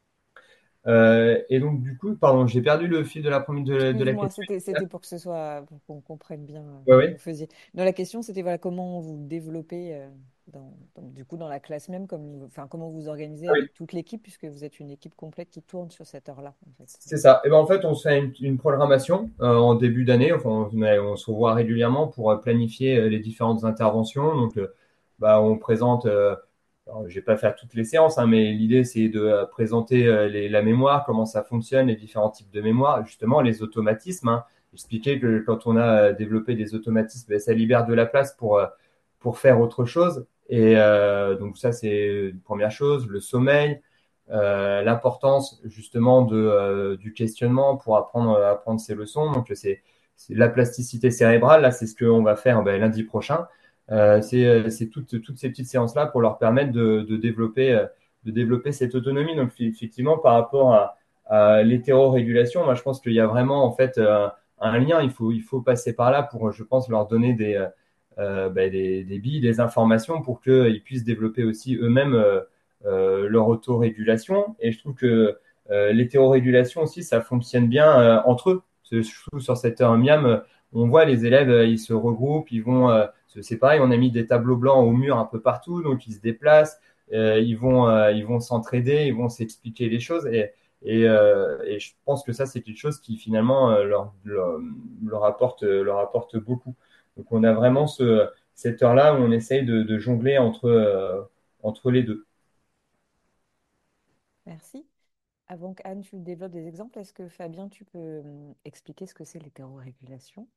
Euh, et donc du coup, pardon, j'ai perdu le fil de la première de, de la Excuse-moi, question. c'était c'était pour que ce soit pour qu'on comprenne bien euh, Ouais, ce que vous ouais. faisiez. Non, la question c'était voilà comment vous développez euh, dans, dans- du coup dans la classe même, comme enfin comment vous organisez Ah oui. avec toute l'équipe puisque vous êtes une équipe complète qui tourne sur cette heure-là en fait. C'est ça. Et ben en fait, on se fait une, une programmation euh, en début d'année. Enfin, on, on se revoit régulièrement pour euh, planifier euh, les différentes interventions. Donc, euh, bah, on présente. Euh, alors, je vais pas faire toutes les séances, hein, mais l'idée c'est de euh, présenter euh, les- la mémoire, comment ça fonctionne, les différents types de mémoire, justement les automatismes. Hein. Expliquer que quand on a euh, développé des automatismes, ben, ça libère de la place pour euh, pour faire autre chose. Et euh, donc ça c'est une première chose. Le sommeil euh, l'importance justement de, euh, du questionnement pour apprendre, euh, apprendre ses leçons. Donc c'est, c'est la plasticité cérébrale, là c'est ce qu'on va faire ben, lundi prochain. Euh, c'est euh, c'est toutes, toutes ces petites séances-là pour leur permettre de, de, développer, euh, de développer cette autonomie. Donc effectivement, par rapport à, à l'hétérorégulation, moi je pense qu'il y a vraiment en fait euh, un lien. Il faut, il faut passer par là pour, je pense, leur donner des, euh, euh, ben, des, des billes, des informations pour qu'ils puissent développer aussi eux-mêmes euh, euh, leur autorégulation. Et je trouve que euh, l'hétérorégulation aussi, ça fonctionne bien euh, entre eux. Je trouve sur cette heure miam, on voit les élèves, euh, ils se regroupent, ils vont, euh, c'est pareil, on a mis des tableaux blancs au mur un peu partout, donc ils se déplacent, euh, ils vont, euh, ils vont s'entraider, ils vont s'expliquer les choses. Et, et, euh, et je pense que ça, c'est quelque chose qui finalement euh, leur, leur, leur, apporte, leur apporte beaucoup. Donc on a vraiment ce, cette heure-là où on essaye de, de jongler entre, euh, entre les deux. Merci. Avant qu'Anne, tu développes des exemples, est-ce que Fabien, tu peux hum, expliquer ce que c'est l'hétérorégulation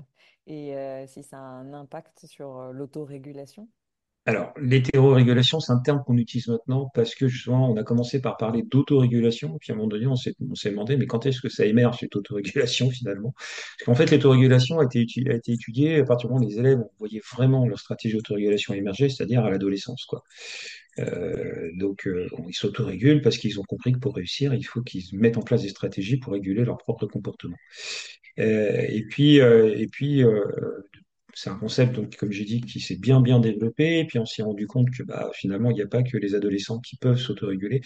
et euh, si ça a un impact sur euh, l'autorégulation? Alors, l'hétérorégulation, c'est un terme qu'on utilise maintenant parce que justement, on a commencé par parler d'autorégulation, puis à un moment donné, on s'est on s'est demandé, mais quand est-ce que ça émerge, cette autorégulation, finalement? Parce qu'en fait, l'autorégulation a été, étu- a été étudiée à partir du moment où les élèves voyaient vraiment leur stratégie d'autorégulation émerger, c'est-à-dire à l'adolescence, quoi. Euh, donc, euh, ils s'autorégulent parce qu'ils ont compris que pour réussir, il faut qu'ils mettent en place des stratégies pour réguler leur propre comportement. Euh, et puis, euh, et puis euh, c'est un concept, donc, comme j'ai dit, qui s'est bien, bien développé. Et puis, on s'est rendu compte que bah, finalement, il n'y a pas que les adolescents qui peuvent s'autoréguler.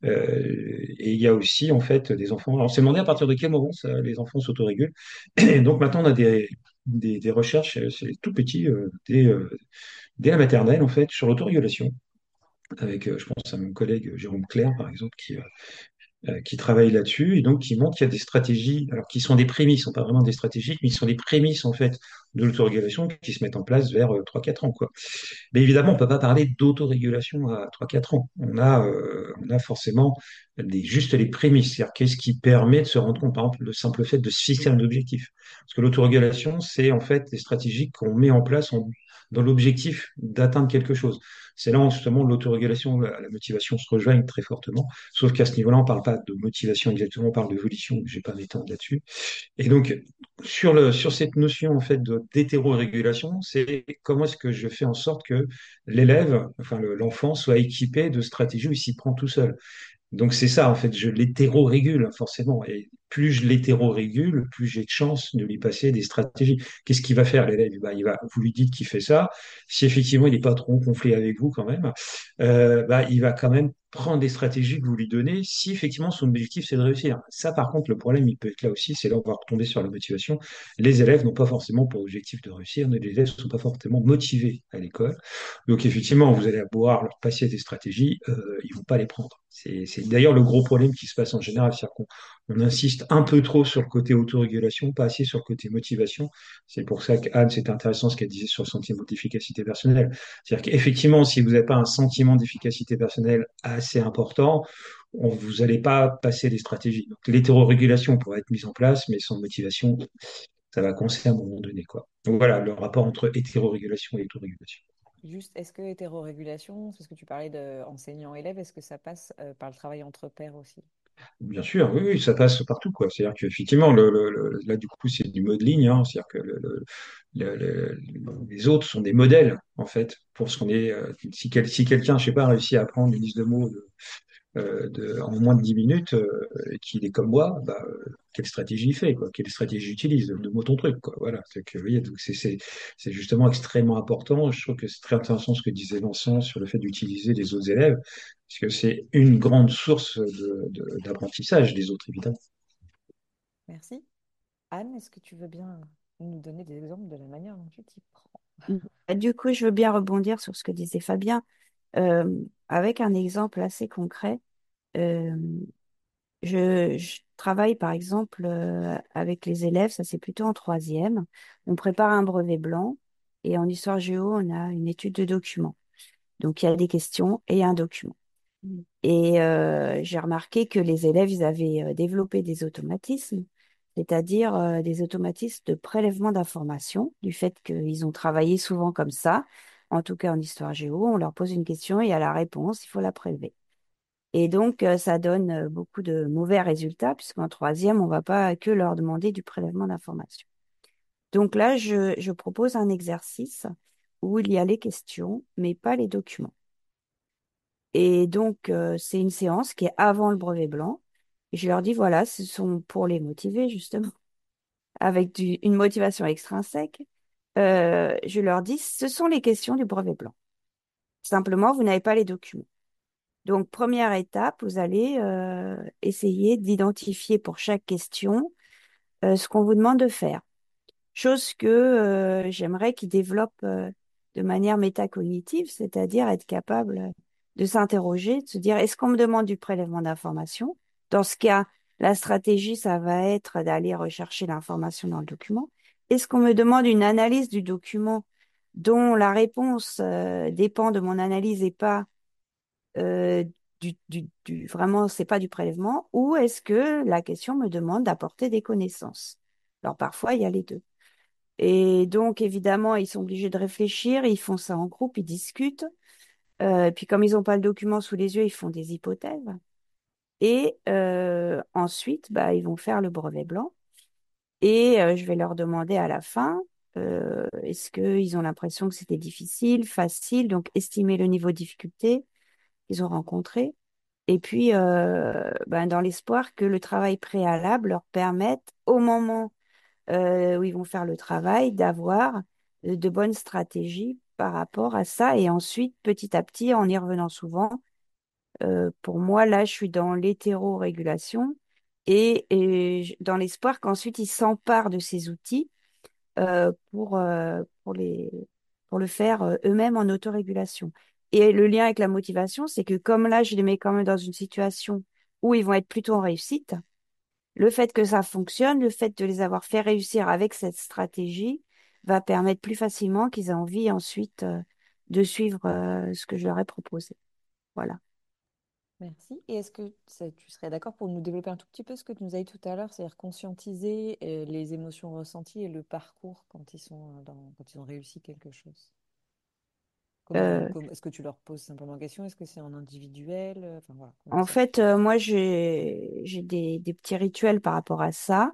Euh, et il y a aussi, en fait, des enfants. Alors, on s'est demandé à partir de quel moment ça, les enfants s'autorégulent. Et donc, maintenant, on a des, des, des recherches, euh, c'est tout petit, euh, dès, euh, dès la maternelle, en fait, sur l'autorégulation. Avec, euh, je pense à mon collègue Jérôme Claire, par exemple, qui, euh, euh, qui travaille là-dessus et donc qui montre qu'il y a des stratégies, alors qui sont des prémices, sont pas vraiment des stratégies, mais qui sont les prémices en fait de l'autorégulation qui se mettent en place vers euh, trois quatre ans, quoi. Mais évidemment, on peut pas parler d'autorégulation à trois quatre ans. On a, euh, on a forcément des, juste les prémices, c'est-à-dire qu'est-ce qui permet de se rendre compte, par exemple, le simple fait de se fixer un objectif. Parce que l'autorégulation, c'est en fait des stratégies qu'on met en place en- dans l'objectif d'atteindre quelque chose. C'est là où justement l'autorégulation, la la motivation se rejoignent très fortement. Sauf qu'à ce niveau-là, on parle pas de motivation exactement, on parle de volition. Je vais pas m'étendre là-dessus. Et donc, sur le, sur cette notion, en fait, de, d'hétérorégulation, c'est comment est-ce que je fais en sorte que l'élève, enfin, le- l'enfant soit équipé de stratégies où il s'y prend tout seul. Donc c'est ça, en fait, je l'hétéro-régule, forcément. Et plus je l'hétéro-régule, plus j'ai de chances de lui passer des stratégies. Qu'est-ce qu'il va faire, l'élève? Bah, il va, vous lui dites qu'il fait ça. Si effectivement il n'est pas trop en conflit avec vous quand même, euh, bah, il va quand même prendre des stratégies que vous lui donnez si effectivement son objectif c'est de réussir. Ça, par contre, le problème, il peut être là aussi, c'est là où on va retomber sur la motivation. Les élèves n'ont pas forcément pour objectif de réussir, mais les élèves ne sont pas forcément motivés à l'école. Donc effectivement, vous allez pouvoir leur passer des stratégies, euh, ils vont pas les prendre. C'est c'est d'ailleurs le gros problème qui se passe en général, c'est-à-dire qu'on on insiste un peu trop sur le côté autorégulation, pas assez sur le côté motivation. C'est pour ça qu'Anne, c'est intéressant ce qu'elle disait sur le sentiment d'efficacité personnelle. C'est-à-dire qu'effectivement, si vous n'avez pas un sentiment d'efficacité personnelle assez important, on, vous n'allez pas passer des stratégies. Donc l'hétérorégulation pourrait être mise en place, mais sans motivation, ça va coincer à un moment donné, quoi. Donc voilà, le rapport entre hétérorégulation et autorégulation. Juste, est-ce que hétérorégulation, c'est ce que tu parlais d'enseignant-élève, est-ce que ça passe euh, par le travail entre pairs aussi? Bien sûr, oui, oui, ça passe partout, quoi. C'est-à-dire qu'effectivement, le, le- le- là, du coup, c'est du modeling, hein. C'est-à-dire que le- le- le- le- les autres sont des modèles, en fait, pour ce qu'on est. euh, si quel- si quelqu'un, je sais pas, réussit à apprendre une liste de mots euh, de, en moins de dix minutes, euh, et qu'il est comme moi, bah, euh, quelle stratégie il fait, quoi, quelle stratégie j'utilise, de moi ton truc, quoi. Voilà. C'est que, vous voyez, donc c'est, c'est, c'est justement extrêmement important. Je trouve que c'est très intéressant ce que disait Vincent sur le fait d'utiliser les autres élèves, parce que c'est une grande source de, de- d'apprentissage des autres, évidemment. Merci. Anne, est-ce que tu veux bien nous donner des exemples de la manière dont tu t'y prends? Bah, Du coup, je veux bien rebondir sur ce que disait Fabien, euh, avec un exemple assez concret. Euh, je, je travaille par exemple euh, avec les élèves, ça c'est plutôt en troisième. On prépare un brevet blanc et en histoire géo, on a une étude de documents. Donc il y a des questions et un document. Mm. Et euh, j'ai remarqué que les élèves, ils avaient euh, développé des automatismes, c'est-à-dire euh, des automatismes de prélèvement d'informations, du fait qu'ils ont travaillé souvent comme ça. En tout cas, en histoire géo, on leur pose une question et à la réponse, il faut la prélever. Et donc, euh, ça donne euh, beaucoup de mauvais résultats, puisqu'en troisième, on ne va pas que leur demander du prélèvement d'informations. Donc là, je, je propose un exercice où il y a les questions, mais pas les documents. Et donc, euh, c'est une séance qui est avant le brevet blanc. Et je leur dis, voilà, ce sont pour les motiver, justement, avec du- une motivation extrinsèque. Euh, je leur dis, ce sont les questions du brevet blanc. Simplement, vous n'avez pas les documents. Donc, première étape, vous allez euh, essayer d'identifier pour chaque question euh, ce qu'on vous demande de faire. Chose que euh, j'aimerais qu'ils développent euh, de manière métacognitive, c'est-à-dire être capable de s'interroger, de se dire, est-ce qu'on me demande du prélèvement d'informations? Dans ce cas, la stratégie, ça va être d'aller rechercher l'information dans le document. Est-ce qu'on me demande une analyse du document dont la réponse euh, dépend de mon analyse et pas euh, du, du, du vraiment, c'est pas du prélèvement, ou est-ce que la question me demande d'apporter des connaissances? Alors parfois, il y a les deux. Et donc, évidemment, ils sont obligés de réfléchir, ils font ça en groupe, ils discutent. Euh, et puis, comme ils n'ont pas le document sous les yeux, ils font des hypothèses. Et euh, ensuite, bah, ils vont faire le brevet blanc. Et euh, je vais leur demander à la fin, euh, est-ce qu'ils ont l'impression que c'était difficile, facile, donc estimer le niveau de difficulté qu'ils ont rencontré. Et puis, euh, ben, dans l'espoir que le travail préalable leur permette, au moment euh, où ils vont faire le travail, d'avoir de, de bonnes stratégies par rapport à ça. Et ensuite, petit à petit, en y revenant souvent, euh, pour moi, là, je suis dans l'hétéro-régulation et, et j- dans l'espoir qu'ensuite, ils s'emparent de ces outils euh, pour, euh, pour les, pour le faire euh, eux-mêmes en autorégulation. Et le lien avec la motivation, c'est que comme là, je les mets quand même dans une situation où ils vont être plutôt en réussite, le fait que ça fonctionne, le fait de les avoir fait réussir avec cette stratégie va permettre plus facilement qu'ils aient envie ensuite euh, de suivre euh, ce que je leur ai proposé. Voilà. Merci. Et est-ce que ça- tu serais d'accord pour nous développer un tout petit peu ce que tu nous as dit tout à l'heure, c'est-à-dire conscientiser euh, les émotions ressenties et le parcours quand ils sont euh, dans, quand ils ont réussi quelque chose? Comment, Euh, comment- est-ce que tu leur poses simplement la question? Est-ce que c'est en individuel? Euh, Enfin voilà, comment En ça se fait, euh, moi, j'ai j'ai des, des petits rituels par rapport à ça.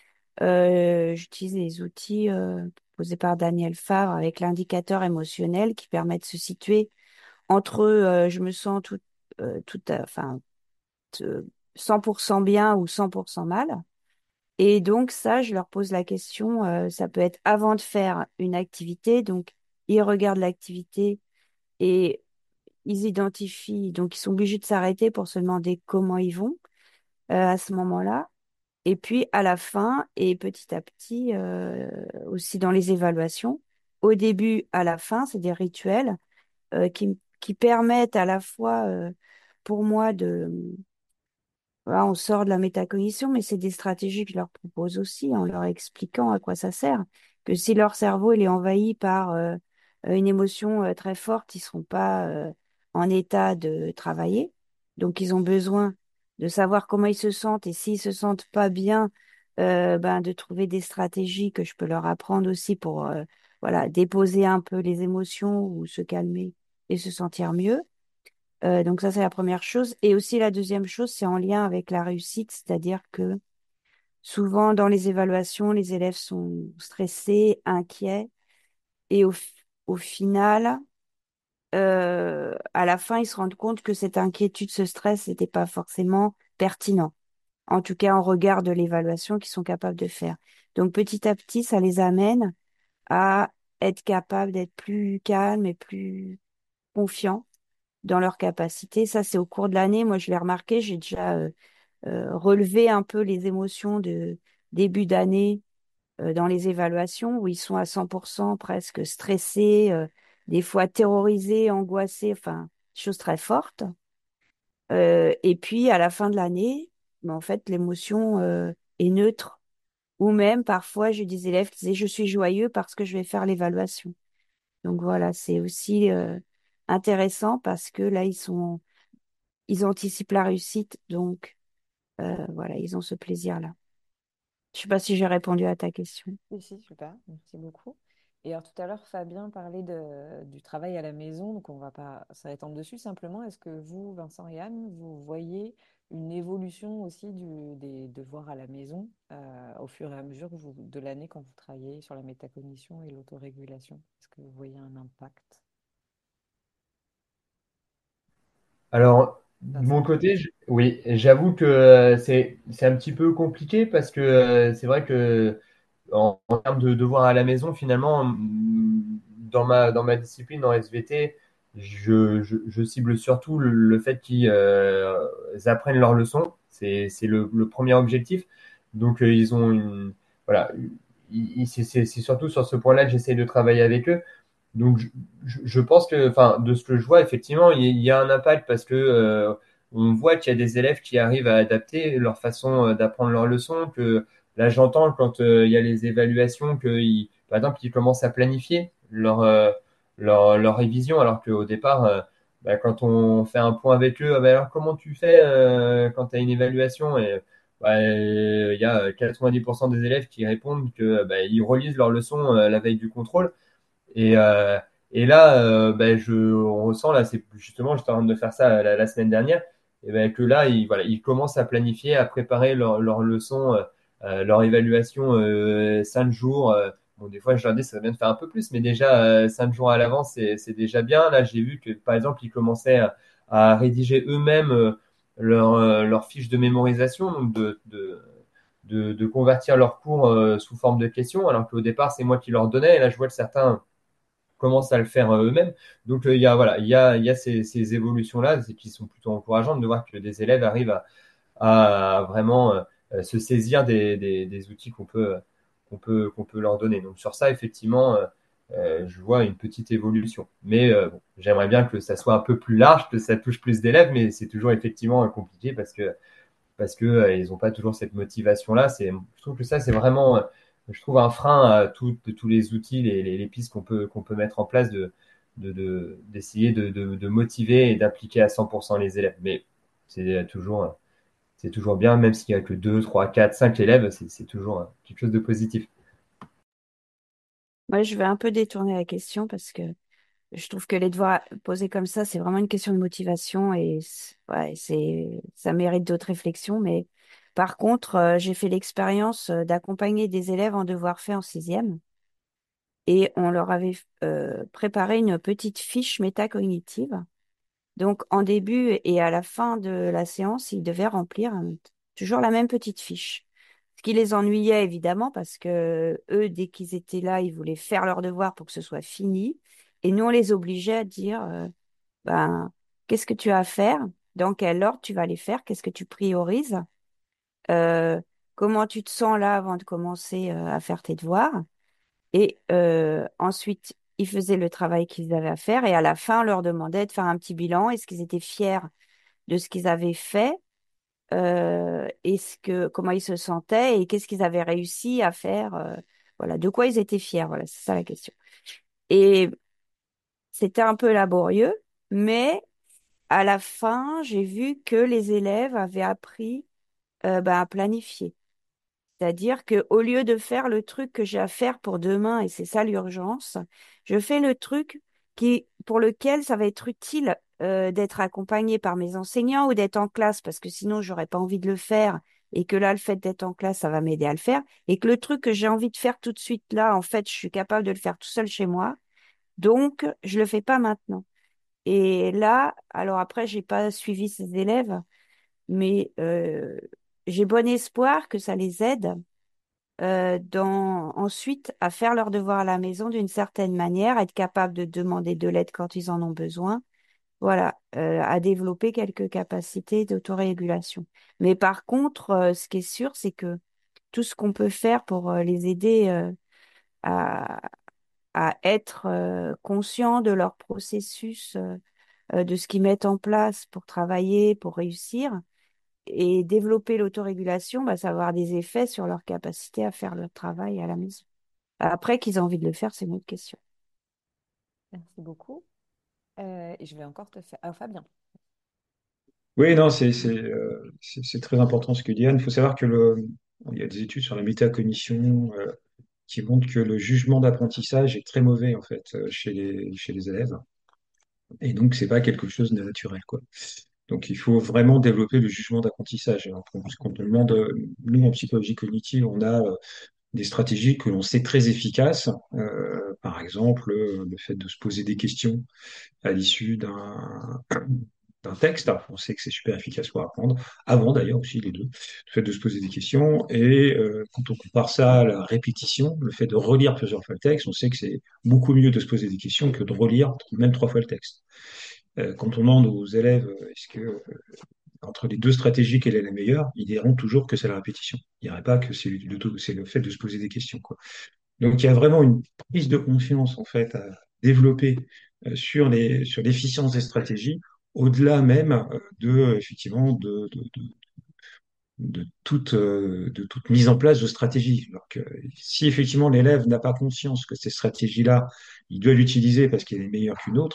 Euh, j'utilise les outils euh, proposés par Daniel Favre avec l'indicateur émotionnel qui permet de se situer entre euh, je me sens tout, euh, tout à- enfin, euh, cent pour cent bien ou cent pour cent mal. Et donc ça, je leur pose la question, euh, ça peut être avant de faire une activité, donc ils regardent l'activité et ils identifient, donc ils sont obligés de s'arrêter pour se demander comment ils vont euh, à ce moment-là. Et puis à la fin, et petit à petit, euh, aussi dans les évaluations, au début, à la fin, c'est des rituels euh, qui, qui permettent à la fois euh, pour moi de... Voilà, on sort de la métacognition, mais c'est des stratégies que je leur propose aussi en leur expliquant à quoi ça sert. Que si leur cerveau il est envahi par euh, une émotion euh, très forte, ils seront pas euh, en état de travailler. Donc ils ont besoin de savoir comment ils se sentent et s'ils se sentent pas bien, euh, ben de trouver des stratégies que je peux leur apprendre aussi pour euh, voilà déposer un peu les émotions ou se calmer et se sentir mieux. Euh, donc ça, c'est la première chose. Et aussi la deuxième chose, c'est en lien avec la réussite, c'est-à-dire que souvent dans les évaluations, les élèves sont stressés, inquiets, et au, f- au final, euh, à la fin, ils se rendent compte que cette inquiétude, ce stress, n'était pas forcément pertinent. En tout cas, en regard de l'évaluation qu'ils sont capables de faire. Donc petit à petit, ça les amène à être capables d'être plus calmes et plus confiants dans leurs capacités. Ça, c'est au cours de l'année. Moi, je l'ai remarqué, j'ai déjà euh, euh, relevé un peu les émotions de début d'année euh, dans les évaluations où ils sont à cent pour cent presque stressés, euh, des fois terrorisés, angoissés, enfin, choses très fortes. Euh, et puis, à la fin de l'année, ben, en fait, l'émotion euh, est neutre. Ou même, parfois, j'ai des élèves qui disaient, je suis joyeux parce que je vais faire l'évaluation. Donc voilà, c'est aussi euh, intéressant parce que là, ils sont ils anticipent la réussite, donc euh, voilà, ils ont ce plaisir-là. Je sais pas si j'ai répondu à ta question. Si, si, super, merci beaucoup. Et alors tout à l'heure, Fabien parlait de, du travail à la maison, donc on va pas s'étendre dessus simplement. Est-ce que vous, Vincent et Anne, vous voyez une évolution aussi du, des devoirs à la maison euh, au fur et à mesure que vous- de l'année quand vous travaillez sur la métacognition et l'autorégulation? Est-ce que vous voyez un impact? Alors, de Vincent? mon côté, je- oui, j'avoue que euh, c'est c'est un petit peu compliqué parce que euh, c'est vrai que en, en termes de devoirs à la maison, finalement, mm, dans ma dans ma discipline en S V T, je, je, je cible surtout le, le fait qu'ils euh, apprennent leurs leçons. C'est c'est le, le premier objectif. Donc, euh, ils ont une voilà, il- il- c'est c'est- c'est surtout sur ce point-là que j'essaie de travailler avec eux. Donc, je, je- je pense que, enfin, de ce que je vois, effectivement, il y, il y a un impact parce que euh, on voit qu'il y a des élèves qui arrivent à adapter leur façon euh, d'apprendre leurs leçons. Que là, j'entends quand euh, il y a les évaluations que, ils- par exemple, ils commencent à planifier leur euh, leur, leur révision, alors qu'au départ, euh, bah, quand on fait un point avec eux, ah, bah, alors comment tu fais euh, quand tu as une évaluation? Et bah, euh, il y a quatre-vingt-dix pour cent des élèves qui répondent que bah, ils relisent leur leçon euh, la veille du contrôle. Et, euh, et là, euh, ben, je, on ressent, là, c'est justement, j'étais en train de faire ça la, la semaine dernière, et ben, que là, ils, voilà, ils commencent à planifier, à préparer leur, leur leçon, euh, euh, leur évaluation euh, cinq jours. euh. Bon, des fois, je leur dis, ça va bien de faire un peu plus, mais déjà, euh, cinq jours à l'avance, c'est, c'est déjà bien. Là, j'ai vu que, par exemple, ils commençaient à, à rédiger eux-mêmes euh, leur, euh, leur fiche de mémorisation, donc de, de, de, de convertir leurs cours euh, sous forme de questions, alors qu'au départ, c'est moi qui leur donnais. Et là, je vois que certains commencent à le faire euh, eux-mêmes. Donc, euh, il y a, voilà, il y a, il y a ces, ces évolutions-là c'est- qui sont plutôt encourageantes de voir que des élèves arrivent à, à vraiment euh, se saisir des, des, des outils qu'on peut, qu'on peut, qu'on peut leur donner. Donc, sur ça, effectivement, euh, euh, je vois une petite évolution. Mais euh, bon, j'aimerais bien que ça soit un peu plus large, que ça touche plus d'élèves, mais c'est toujours effectivement euh, compliqué parce que parce que euh, ils n'ont pas toujours cette motivation-là. C'est, je trouve que ça, c'est vraiment, euh, je trouve un frein à tout, de tous les outils, les, les, les pistes qu'on peut, qu'on peut mettre en place de, de, de- d'essayer de, de, de motiver et d'impliquer à cent pour cent les élèves. Mais c'est toujours, c'est toujours bien, même s'il n'y a que deux, trois, quatre, cinq élèves, c'est, c'est toujours euh, quelque chose de positif. Moi, je vais un peu détourner la question parce que je trouve que les devoirs posés comme ça, c'est vraiment une question de motivation et c'est- ouais, c'est, ça mérite d'autres réflexions. Mais par contre, euh, j'ai fait l'expérience euh, d'accompagner des élèves en devoir fait en sixième et on leur avait euh, préparé une petite fiche métacognitive. Donc, en début et à la fin de la séance, ils devaient remplir euh, toujours la même petite fiche. Ce qui les ennuyait évidemment parce que eux, dès qu'ils étaient là, ils voulaient faire leur devoir pour que ce soit fini. Et nous, on les obligeait à dire, euh, ben, qu'est-ce que tu as à faire? Dans quel ordre tu vas les faire? Qu'est-ce que tu priorises? Euh, Comment tu te sens là avant de commencer euh, à faire tes devoirs? Et euh, ensuite, ils faisaient le travail qu'ils avaient à faire et à la fin, on leur demandait de faire un petit bilan. Est-ce qu'ils étaient fiers de ce qu'ils avaient fait? Euh, est-ce que, comment ils se sentaient et qu'est-ce qu'ils avaient réussi à faire? Euh, voilà, de quoi ils étaient fiers? Voilà, c'est ça la question. Et c'était un peu laborieux, mais à la fin, j'ai vu que les élèves avaient appris euh, ben, à planifier. C'est-à-dire que au lieu de faire le truc que j'ai à faire pour demain, et c'est ça l'urgence, je fais le truc qui, pour lequel ça va être utile euh, d'être accompagné par mes enseignants ou d'être en classe, parce que sinon, j'aurais pas envie de le faire, et que là, le fait d'être en classe, ça va m'aider à le faire, et que le truc que j'ai envie de faire tout de suite là, en fait, je suis capable de le faire tout seul chez moi, donc je le fais pas maintenant. Et là, alors après, j'ai pas suivi ces élèves, mais euh, j'ai bon espoir que ça les aide euh, dans, ensuite à faire leurs devoirs à la maison d'une certaine manière, être capable de demander de l'aide quand ils en ont besoin, voilà, euh, à développer quelques capacités d'autorégulation. Mais par contre, euh, ce qui est sûr, c'est que tout ce qu'on peut faire pour euh, les aider euh, à, à être euh, conscients de leur processus, euh, euh, de ce qu'ils mettent en place pour travailler, pour réussir, et développer l'autorégulation, bah, ça va avoir des effets sur leur capacité à faire leur travail à la maison. Après, qu'ils aient envie de le faire, c'est une autre question. Merci beaucoup. Euh, et je vais encore te faire. Ah, Fabien. Oui, non, c'est c'est euh, c'est- c'est très important ce que dit Anne. Il faut savoir que le, il y a des études sur la métacognition euh, qui montrent que le jugement d'apprentissage est très mauvais en fait euh, chez les chez les élèves. Et donc, c'est pas quelque chose de naturel, quoi. Donc, il faut vraiment développer le jugement d'apprentissage. Alors, quand quand on demande, euh, nous, en psychologie cognitive, on a euh, des stratégies que l'on sait très efficaces. Euh, par exemple, euh, le fait de se poser des questions à l'issue d'un d'un texte. Alors, on sait que c'est super efficace pour apprendre. Avant, d'ailleurs, aussi, les deux. Le fait de se poser des questions. Et euh, quand on compare ça à la répétition, le fait de relire plusieurs fois le texte, on sait que c'est beaucoup mieux de se poser des questions que de relire même trois fois le texte. Euh, quand on demande aux élèves, euh, est-ce que euh, entre les deux stratégies, quelle est la meilleure, ils diront toujours que c'est la répétition. Ils ne diraient pas que c'est le, c'est le fait de se poser des questions, quoi. Donc il y a vraiment une prise de conscience en fait à développer euh, sur les sur l'efficience des stratégies, au-delà même euh, de effectivement de, de, de, de toute euh, de toute mise en place de stratégies. Alors que si effectivement l'élève n'a pas conscience que ces stratégies-là, il doit l'utiliser parce qu'elle est meilleure qu'une autre,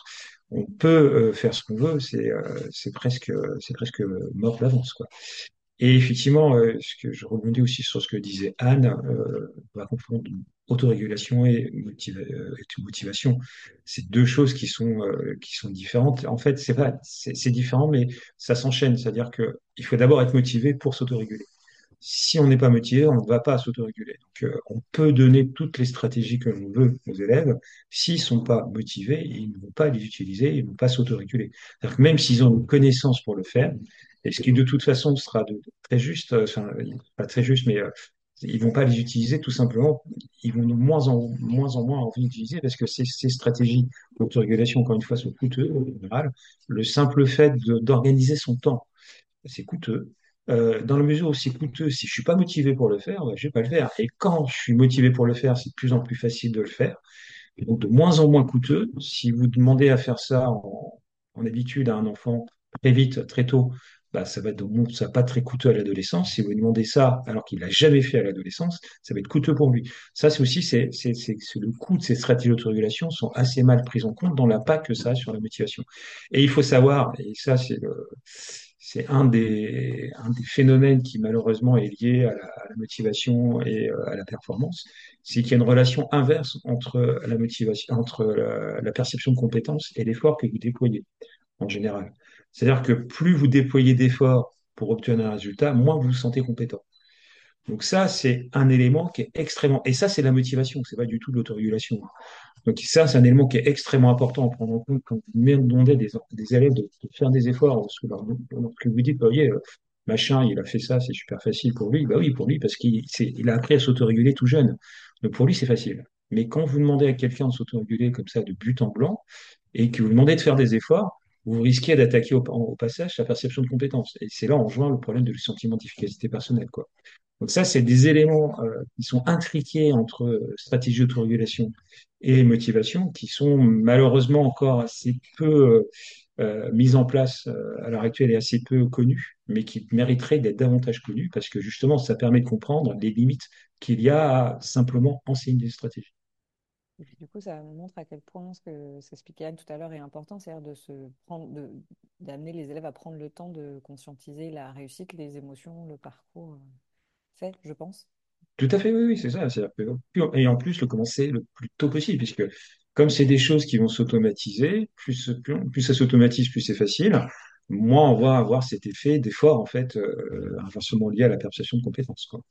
on peut euh, faire ce qu'on veut, c'est euh, c'est presque, c'est presque mort d'avance, quoi. Et effectivement, euh, ce que je rebondis aussi sur ce que disait Anne, euh, on va confondre autorégulation et, motiva- euh, et motivation. C'est deux choses qui sont, euh, qui sont différentes. En fait, c'est pas, c'est c'est différent, mais ça s'enchaîne. C'est-à-dire que il faut d'abord être motivé pour s'autoréguler. Si on n'est pas motivé, on ne va pas s'autoréguler. Donc, euh, on peut donner toutes les stratégies que l'on veut aux élèves. S'ils sont pas motivés, ils ne vont pas les utiliser, ils ne vont pas s'autoréguler. C'est-à-dire que même s'ils ont une connaissance pour le faire, et ce qui de toute façon sera de, de très juste, euh, enfin, pas très juste, mais euh, ils vont pas les utiliser tout simplement. Ils vont de moins en moins en moins envie d'utiliser parce que ces, ces stratégies d'autorégulation, encore une fois, sont coûteuses en général. Le simple fait de- d'organiser son temps, c'est coûteux. Euh, dans la mesure où c'est coûteux, si je suis pas motivé pour le faire, bah, je vais pas le faire. Et quand je suis motivé pour le faire, c'est de plus en plus facile de le faire. Et donc de moins en moins coûteux. Si vous demandez à faire ça en, en habitude à un enfant très vite, très tôt, bah, ça va être, donc, ça va pas être très coûteux à l'adolescence. Si vous lui demandez ça alors qu'il l'a jamais fait à l'adolescence, ça va être coûteux pour lui. Ça, c'est aussi, c'est, c'est, c'est, c'est le coût de ces stratégies d'autorégulation sont assez mal prises en compte dans l'impact que ça a sur la motivation. Et il faut savoir, et ça, c'est le, c'est un des, un des phénomènes qui malheureusement est lié à la, à la motivation et euh, à la performance, c'est qu'il y a une relation inverse entre la motivation, entre la, la perception de compétence et l'effort que vous déployez en général. C'est-à-dire que plus vous déployez d'efforts pour obtenir un résultat, moins vous vous sentez compétent. Donc ça, c'est un élément qui est extrêmement... Et ça, c'est la motivation, c'est pas du tout de l'autorégulation. Donc ça, c'est un élément qui est extrêmement important à prendre en compte quand vous demandez à des, des élèves de, de faire des efforts. Parce que, leur- que vous dites, bah, oui, euh, machin, il a fait ça, c'est super facile pour lui. Bah oui, pour lui, parce qu'il c'est- il a appris à s'autoréguler tout jeune. Donc pour lui, c'est facile. Mais quand vous demandez à quelqu'un de s'autoréguler comme ça de but en blanc et que vous demandez de faire des efforts, vous risquez d'attaquer au, au passage sa perception de compétence. Et c'est là on rejoint le problème du sentiment d'efficacité personnelle, quoi. Donc ça, c'est des éléments euh, qui sont intriqués entre euh, stratégie d'autorégulation et motivation, qui sont malheureusement encore assez peu euh, euh, mis en place euh, à l'heure actuelle et assez peu connus, mais qui mériteraient d'être davantage connus parce que justement, ça permet de comprendre les limites qu'il y a à simplement enseigner des stratégies. Et puis du coup, ça montre à quel point ce que s'expliquait Anne tout à l'heure est important, c'est-à-dire de se prendre, de, d'amener les élèves à prendre le temps de conscientiser la réussite, les émotions, le parcours euh, fait, je pense. Tout à fait, oui, oui, c'est ça. C'est-à-dire que- et en plus, le commencer le plus tôt possible, puisque comme c'est des choses qui vont s'automatiser, plus, plus, plus ça s'automatise, plus c'est facile, moins on va avoir cet effet d'effort, en fait, euh, inversement lié à la perception de compétences, quoi.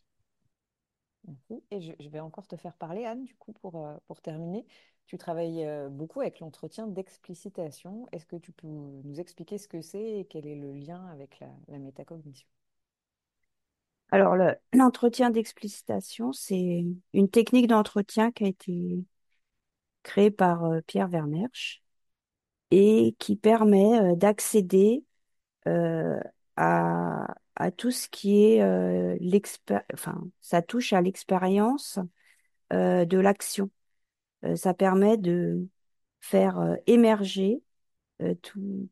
Merci. Et je, je vais encore te faire parler, Anne, du coup, pour, euh, pour terminer. Tu travailles euh, beaucoup avec l'entretien d'explicitation. Est-ce que tu peux nous expliquer ce que c'est et quel est le lien avec la, la métacognition? Alors, le- l'entretien d'explicitation, c'est une technique d'entretien qui a été créée par euh, Pierre Vermersch et qui permet euh, d'accéder euh, à, à tout ce qui est euh, l'expé- enfin, ça touche à l'expérience euh, de l'action. Euh, ça permet de faire euh, émerger euh, tout-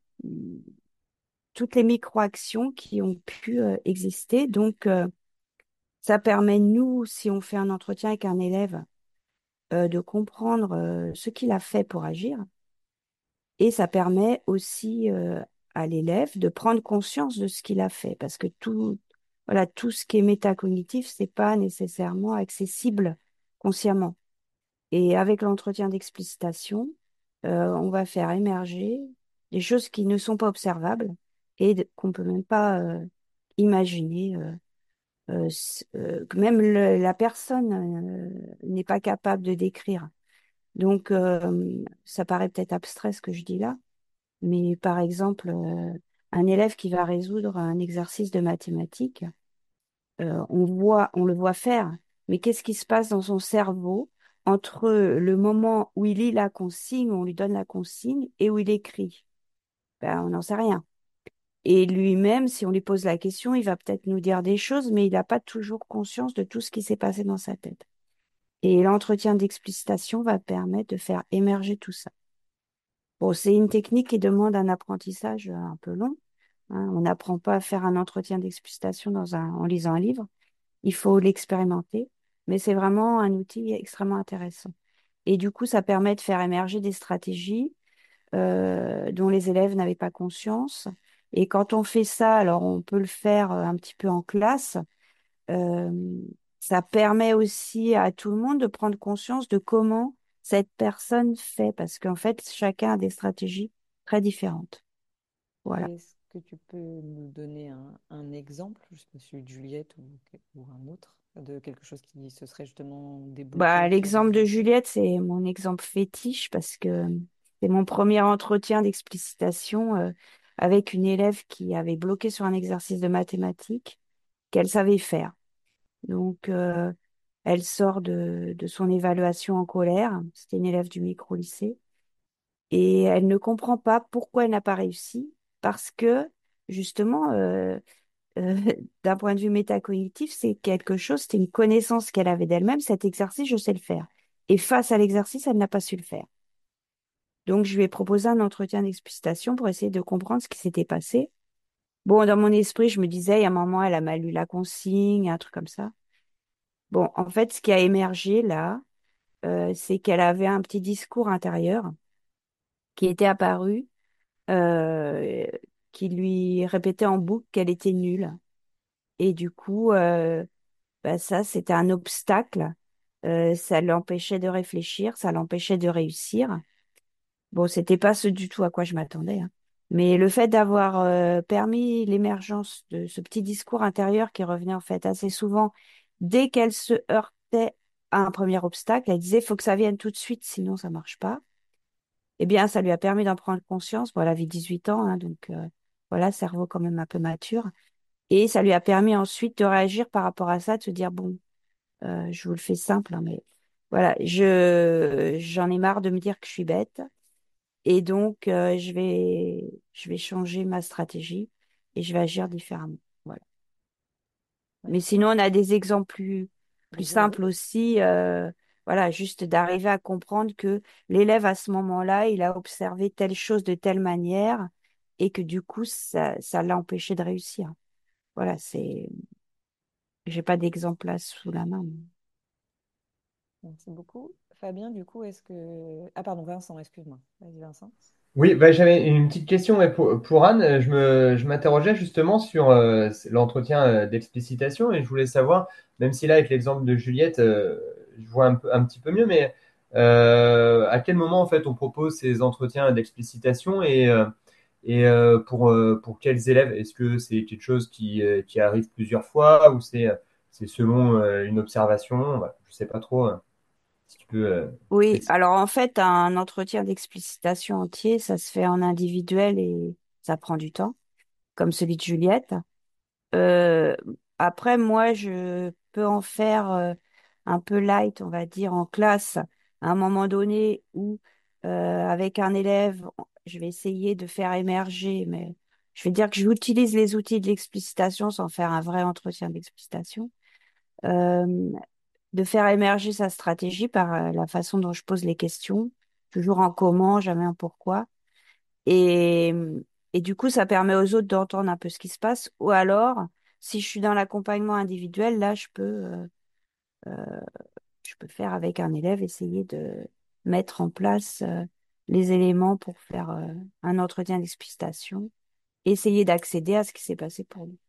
toutes les micro-actions qui ont pu euh, exister. Donc, euh, ça permet, nous, si on fait un entretien avec un élève, euh, de comprendre euh, ce qu'il a fait pour agir. Et ça permet aussi euh, à l'élève de prendre conscience de ce qu'il a fait. Parce que tout, voilà, tout ce qui est métacognitif, c'est pas nécessairement accessible consciemment. Et avec l'entretien d'explicitation, euh, on va faire émerger des choses qui ne sont pas observables et de- qu'on peut même pas euh, imaginer. Euh, euh, s- euh, que même le- la personne euh, n'est pas capable de décrire. Donc, euh, ça paraît peut-être abstrait ce que je dis là, mais par exemple, euh, un élève qui va résoudre un exercice de mathématiques, euh, on voit, on le voit faire, mais qu'est-ce qui se passe dans son cerveau entre le moment où il lit la consigne, où on lui donne la consigne, et où il écrit? Ben, on n'en sait rien. Et lui-même, si on lui pose la question, il va peut-être nous dire des choses, mais il n'a pas toujours conscience de tout ce qui s'est passé dans sa tête. Et l'entretien d'explicitation va permettre de faire émerger tout ça. Bon, c'est une technique qui demande un apprentissage euh, un peu long, hein. On n'apprend pas à faire un entretien d'explicitation dans un, en lisant un livre. Il faut l'expérimenter, mais c'est vraiment un outil extrêmement intéressant. Et du coup, ça permet de faire émerger des stratégies euh, dont les élèves n'avaient pas conscience. Et quand on fait ça, alors on peut le faire euh, un petit peu en classe. euh, Ça permet aussi à tout le monde de prendre conscience de comment cette personne fait, parce qu'en fait, chacun a des stratégies très différentes. Voilà. Et est-ce que tu peux nous donner un, un exemple, je sais pas, celui de Juliette ou, ou un autre, de quelque chose qui se serait justement Bah, débloqué, qui aurait... l'exemple de Juliette, c'est mon exemple fétiche parce que c'est mon premier entretien d'explicitation euh, avec une élève qui avait bloqué sur un exercice de mathématiques qu'elle savait faire. Donc, euh, elle sort de, de son évaluation en colère. C'était une élève du micro-lycée. Et elle ne comprend pas pourquoi elle n'a pas réussi. Parce que, justement, euh, euh, d'un point de vue métacognitif, c'est quelque chose, c'est une connaissance qu'elle avait d'elle-même. Cet exercice, je sais le faire. Et face à l'exercice, elle n'a pas su le faire. Donc, je lui ai proposé un entretien d'explicitation pour essayer de comprendre ce qui s'était passé. Bon, dans mon esprit, je me disais, il y a un moment, elle a mal lu la consigne, un truc comme ça. Bon, en fait, ce qui a émergé là, euh, c'est qu'elle avait un petit discours intérieur qui était apparu, euh, qui lui répétait en boucle qu'elle était nulle. Et du coup, euh, bah ça, c'était un obstacle. Euh, ça l'empêchait de réfléchir, ça l'empêchait de réussir. Bon, c'était pas ce du tout à quoi je m'attendais, hein. Mais le fait d'avoir euh, permis l'émergence de ce petit discours intérieur qui revenait en fait assez souvent dès qu'elle se heurtait à un premier obstacle, elle disait, faut que ça vienne tout de suite, sinon ça marche pas. Eh bien, ça lui a permis d'en prendre conscience. Bon, elle avait dix-huit ans, hein, donc euh, voilà, cerveau quand même un peu mature. Et ça lui a permis ensuite de réagir par rapport à ça, de se dire, bon, euh, je vous le fais simple, hein, mais voilà, je j'en ai marre de me dire que je suis bête. Et donc, euh, je vais, je vais changer ma stratégie et je vais agir différemment. Voilà. Ouais, Mais c'est sinon, on a des exemples plus, plus vas-y, vas-y. simples aussi. Euh, voilà, juste d'arriver à comprendre que l'élève, à ce moment-là, il a observé telle chose de telle manière et que du coup, ça, ça l'a empêché de réussir. Voilà, c'est, j'ai pas d'exemple là sous la main. mais- Merci beaucoup. Fabien, du coup, est-ce que... Ah pardon, Vincent, excuse-moi. Vas-y, Vincent. Oui, bah, j'avais une petite question ouais, pour, pour Anne. Euh, Je me, je m'interrogeais justement sur euh, l'entretien euh, d'explicitation et je voulais savoir, même si là, avec l'exemple de Juliette, euh, je vois un, peu, un petit peu mieux, mais euh, à quel moment en fait on propose ces entretiens d'explicitation et, euh, et euh, pour, euh, pour quels élèves? Est-ce que c'est quelque chose qui, euh, qui arrive plusieurs fois ou c'est c'est selon euh, une observation? Voilà, je sais pas trop euh, si tu peux euh, Oui, préciser. alors en fait, un entretien d'explicitation entier, ça se fait en individuel et ça prend du temps, comme celui de Juliette. Euh, Après, moi, je peux en faire euh, un peu light, on va dire, en classe, à un moment donné où, euh, avec un élève, je vais essayer de faire émerger, mais je vais dire que j'utilise les outils de l'explicitation sans faire un vrai entretien d'explicitation, euh, de faire émerger sa stratégie par euh, la façon dont je pose les questions, toujours en comment, jamais en pourquoi. Et, et du coup, ça permet aux autres d'entendre un peu ce qui se passe. Ou alors, si je suis dans l'accompagnement individuel, là, je peux, euh, euh, je peux faire avec un élève, essayer de mettre en place euh, les éléments pour faire euh, un entretien d'explicitation, essayer d'accéder à ce qui s'est passé pour lui.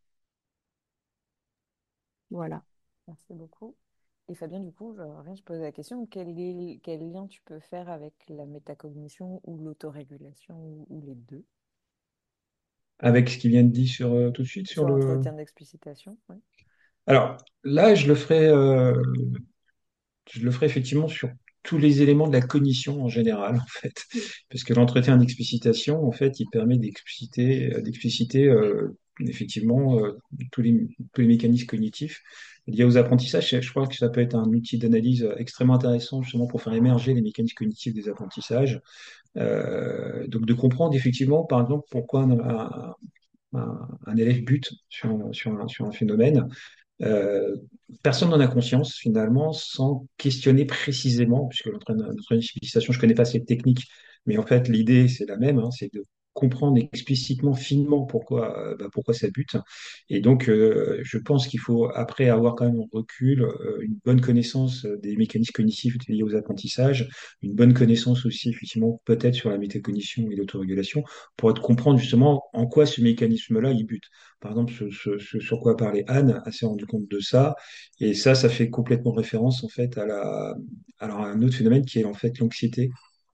Voilà. Merci beaucoup. Et Fabien, du coup, je, rien, je posais la question, quel, est- quel lien tu peux faire avec la métacognition ou l'autorégulation ou, ou les deux Avec ce qu'il vient de dire sur, euh, tout de suite sur sur le. l'entretien d'explicitation? Oui. Alors là, je le ferai, euh, je le ferai effectivement sur tous les éléments de la cognition en général, en fait, parce que l'entretien d'explicitation, en fait, il permet d'expliciter, euh, d'expliciter euh, effectivement euh, tous les, tous les mécanismes cognitifs liés aux apprentissages. Je je crois que ça peut être un outil d'analyse extrêmement intéressant justement pour faire émerger les mécanismes cognitifs des apprentissages. Euh, donc de comprendre effectivement, par exemple, pourquoi un, un- un- un élève bute sur un, sur un- sur un phénomène. Euh, Personne n'en a conscience finalement sans questionner précisément, puisque l'entraînement d'explicitation, je ne connais pas cette technique, mais en fait l'idée c'est la même, hein, c'est de comprendre explicitement, finement pourquoi, euh, bah, pourquoi ça bute. Et donc, euh, je pense qu'il faut, après avoir quand même un recul, euh, une bonne connaissance euh, des mécanismes cognitifs liés aux apprentissages, une bonne connaissance aussi, effectivement, peut-être sur la métacognition et l'autorégulation, pour être- comprendre justement en quoi ce mécanisme-là, il bute. Par exemple, ce, ce- ce sur quoi parlait Anne, elle s'est rendu compte de ça. Et ça, ça fait complètement référence, en fait, à la, alors, à un autre phénomène qui est, en fait, l'anxiété.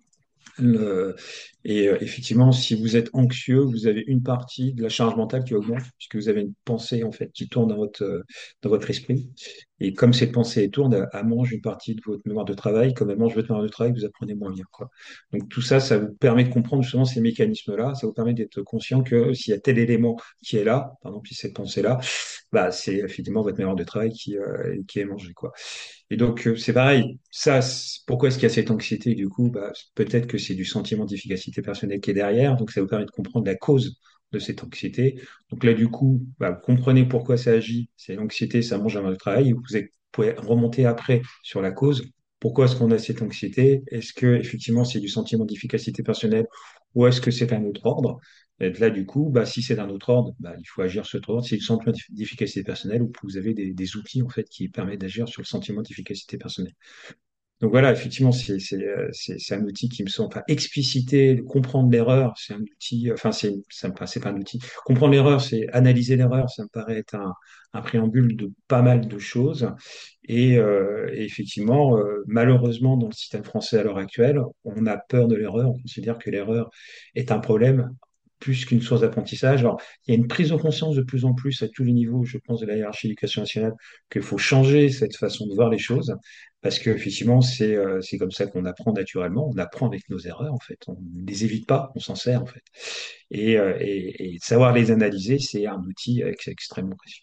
Le- et euh, effectivement, si vous êtes anxieux, vous avez une partie de la charge mentale qui augmente, puisque vous avez une pensée en fait qui tourne dans votre euh, dans votre esprit. Et comme cette pensée tourne, elle, elle mange une partie de votre mémoire de travail. Comme elle mange votre mémoire de travail, vous apprenez moins bien, quoi. Donc tout ça, ça vous permet de comprendre justement ces mécanismes-là. Ça vous permet d'être conscient que s'il y a tel élément qui est là, par exemple, si cette pensée-là, bah c'est effectivement votre mémoire de travail qui euh, qui est mangée, quoi. Et donc, euh, c'est pareil. Ça, c'est- pourquoi est-ce qu'il y a cette anxiété? Du coup, bah, peut-être que c'est du sentiment d'efficacité personnelle qui est derrière. Donc, ça vous permet de comprendre la cause de cette anxiété. Donc là, du coup, bah, vous comprenez pourquoi ça agit. C'est l'anxiété, ça mange un mal de travail. Vous êtes- pouvez remonter après sur la cause. Pourquoi est-ce qu'on a cette anxiété? Est-ce que effectivement c'est du sentiment d'efficacité personnelle ou est-ce que c'est un autre ordre? Et là, du coup, bah, si c'est d'un autre ordre, bah, il faut agir sur cet ordre. Si c'est du sentiment d'eff- d'efficacité personnelle, ou vous avez des, des outils en fait qui permettent d'agir sur le sentiment d'efficacité personnelle. Donc voilà, effectivement, c'est c'est euh, c'est c'est un outil qui me semble, enfin, expliciter, comprendre l'erreur, c'est un outil, enfin, c'est ça me enfin, c'est pas un outil. Comprendre l'erreur, c'est analyser l'erreur, ça me paraît être un, un préambule de pas mal de choses. Et, euh, et effectivement, euh, malheureusement, dans le système français à l'heure actuelle, on a peur de l'erreur, on considère que l'erreur est un problème plus qu'une source d'apprentissage. Alors, il y a une prise de conscience de plus en plus à tous les niveaux, je pense, de la hiérarchie de l'éducation nationale, qu'il faut changer cette façon de voir les choses. Parce que effectivement, c'est euh, c'est comme ça qu'on apprend naturellement. On apprend avec nos erreurs, en fait. On ne les évite pas, on s'en sert, en fait. Et, euh, et, et savoir les analyser, c'est un outil ex- extrêmement précieux.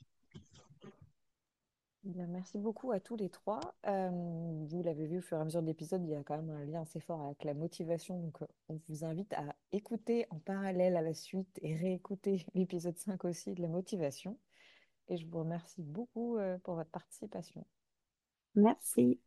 Bien, merci beaucoup à tous les trois. Euh, vous l'avez vu au fur et à mesure de l'épisode, il y a quand même un lien assez fort avec la motivation. Donc, euh, on vous invite à écouter en parallèle à la suite et réécouter l'épisode cinq aussi de la motivation. Et je vous remercie beaucoup, euh, pour votre participation. Merci.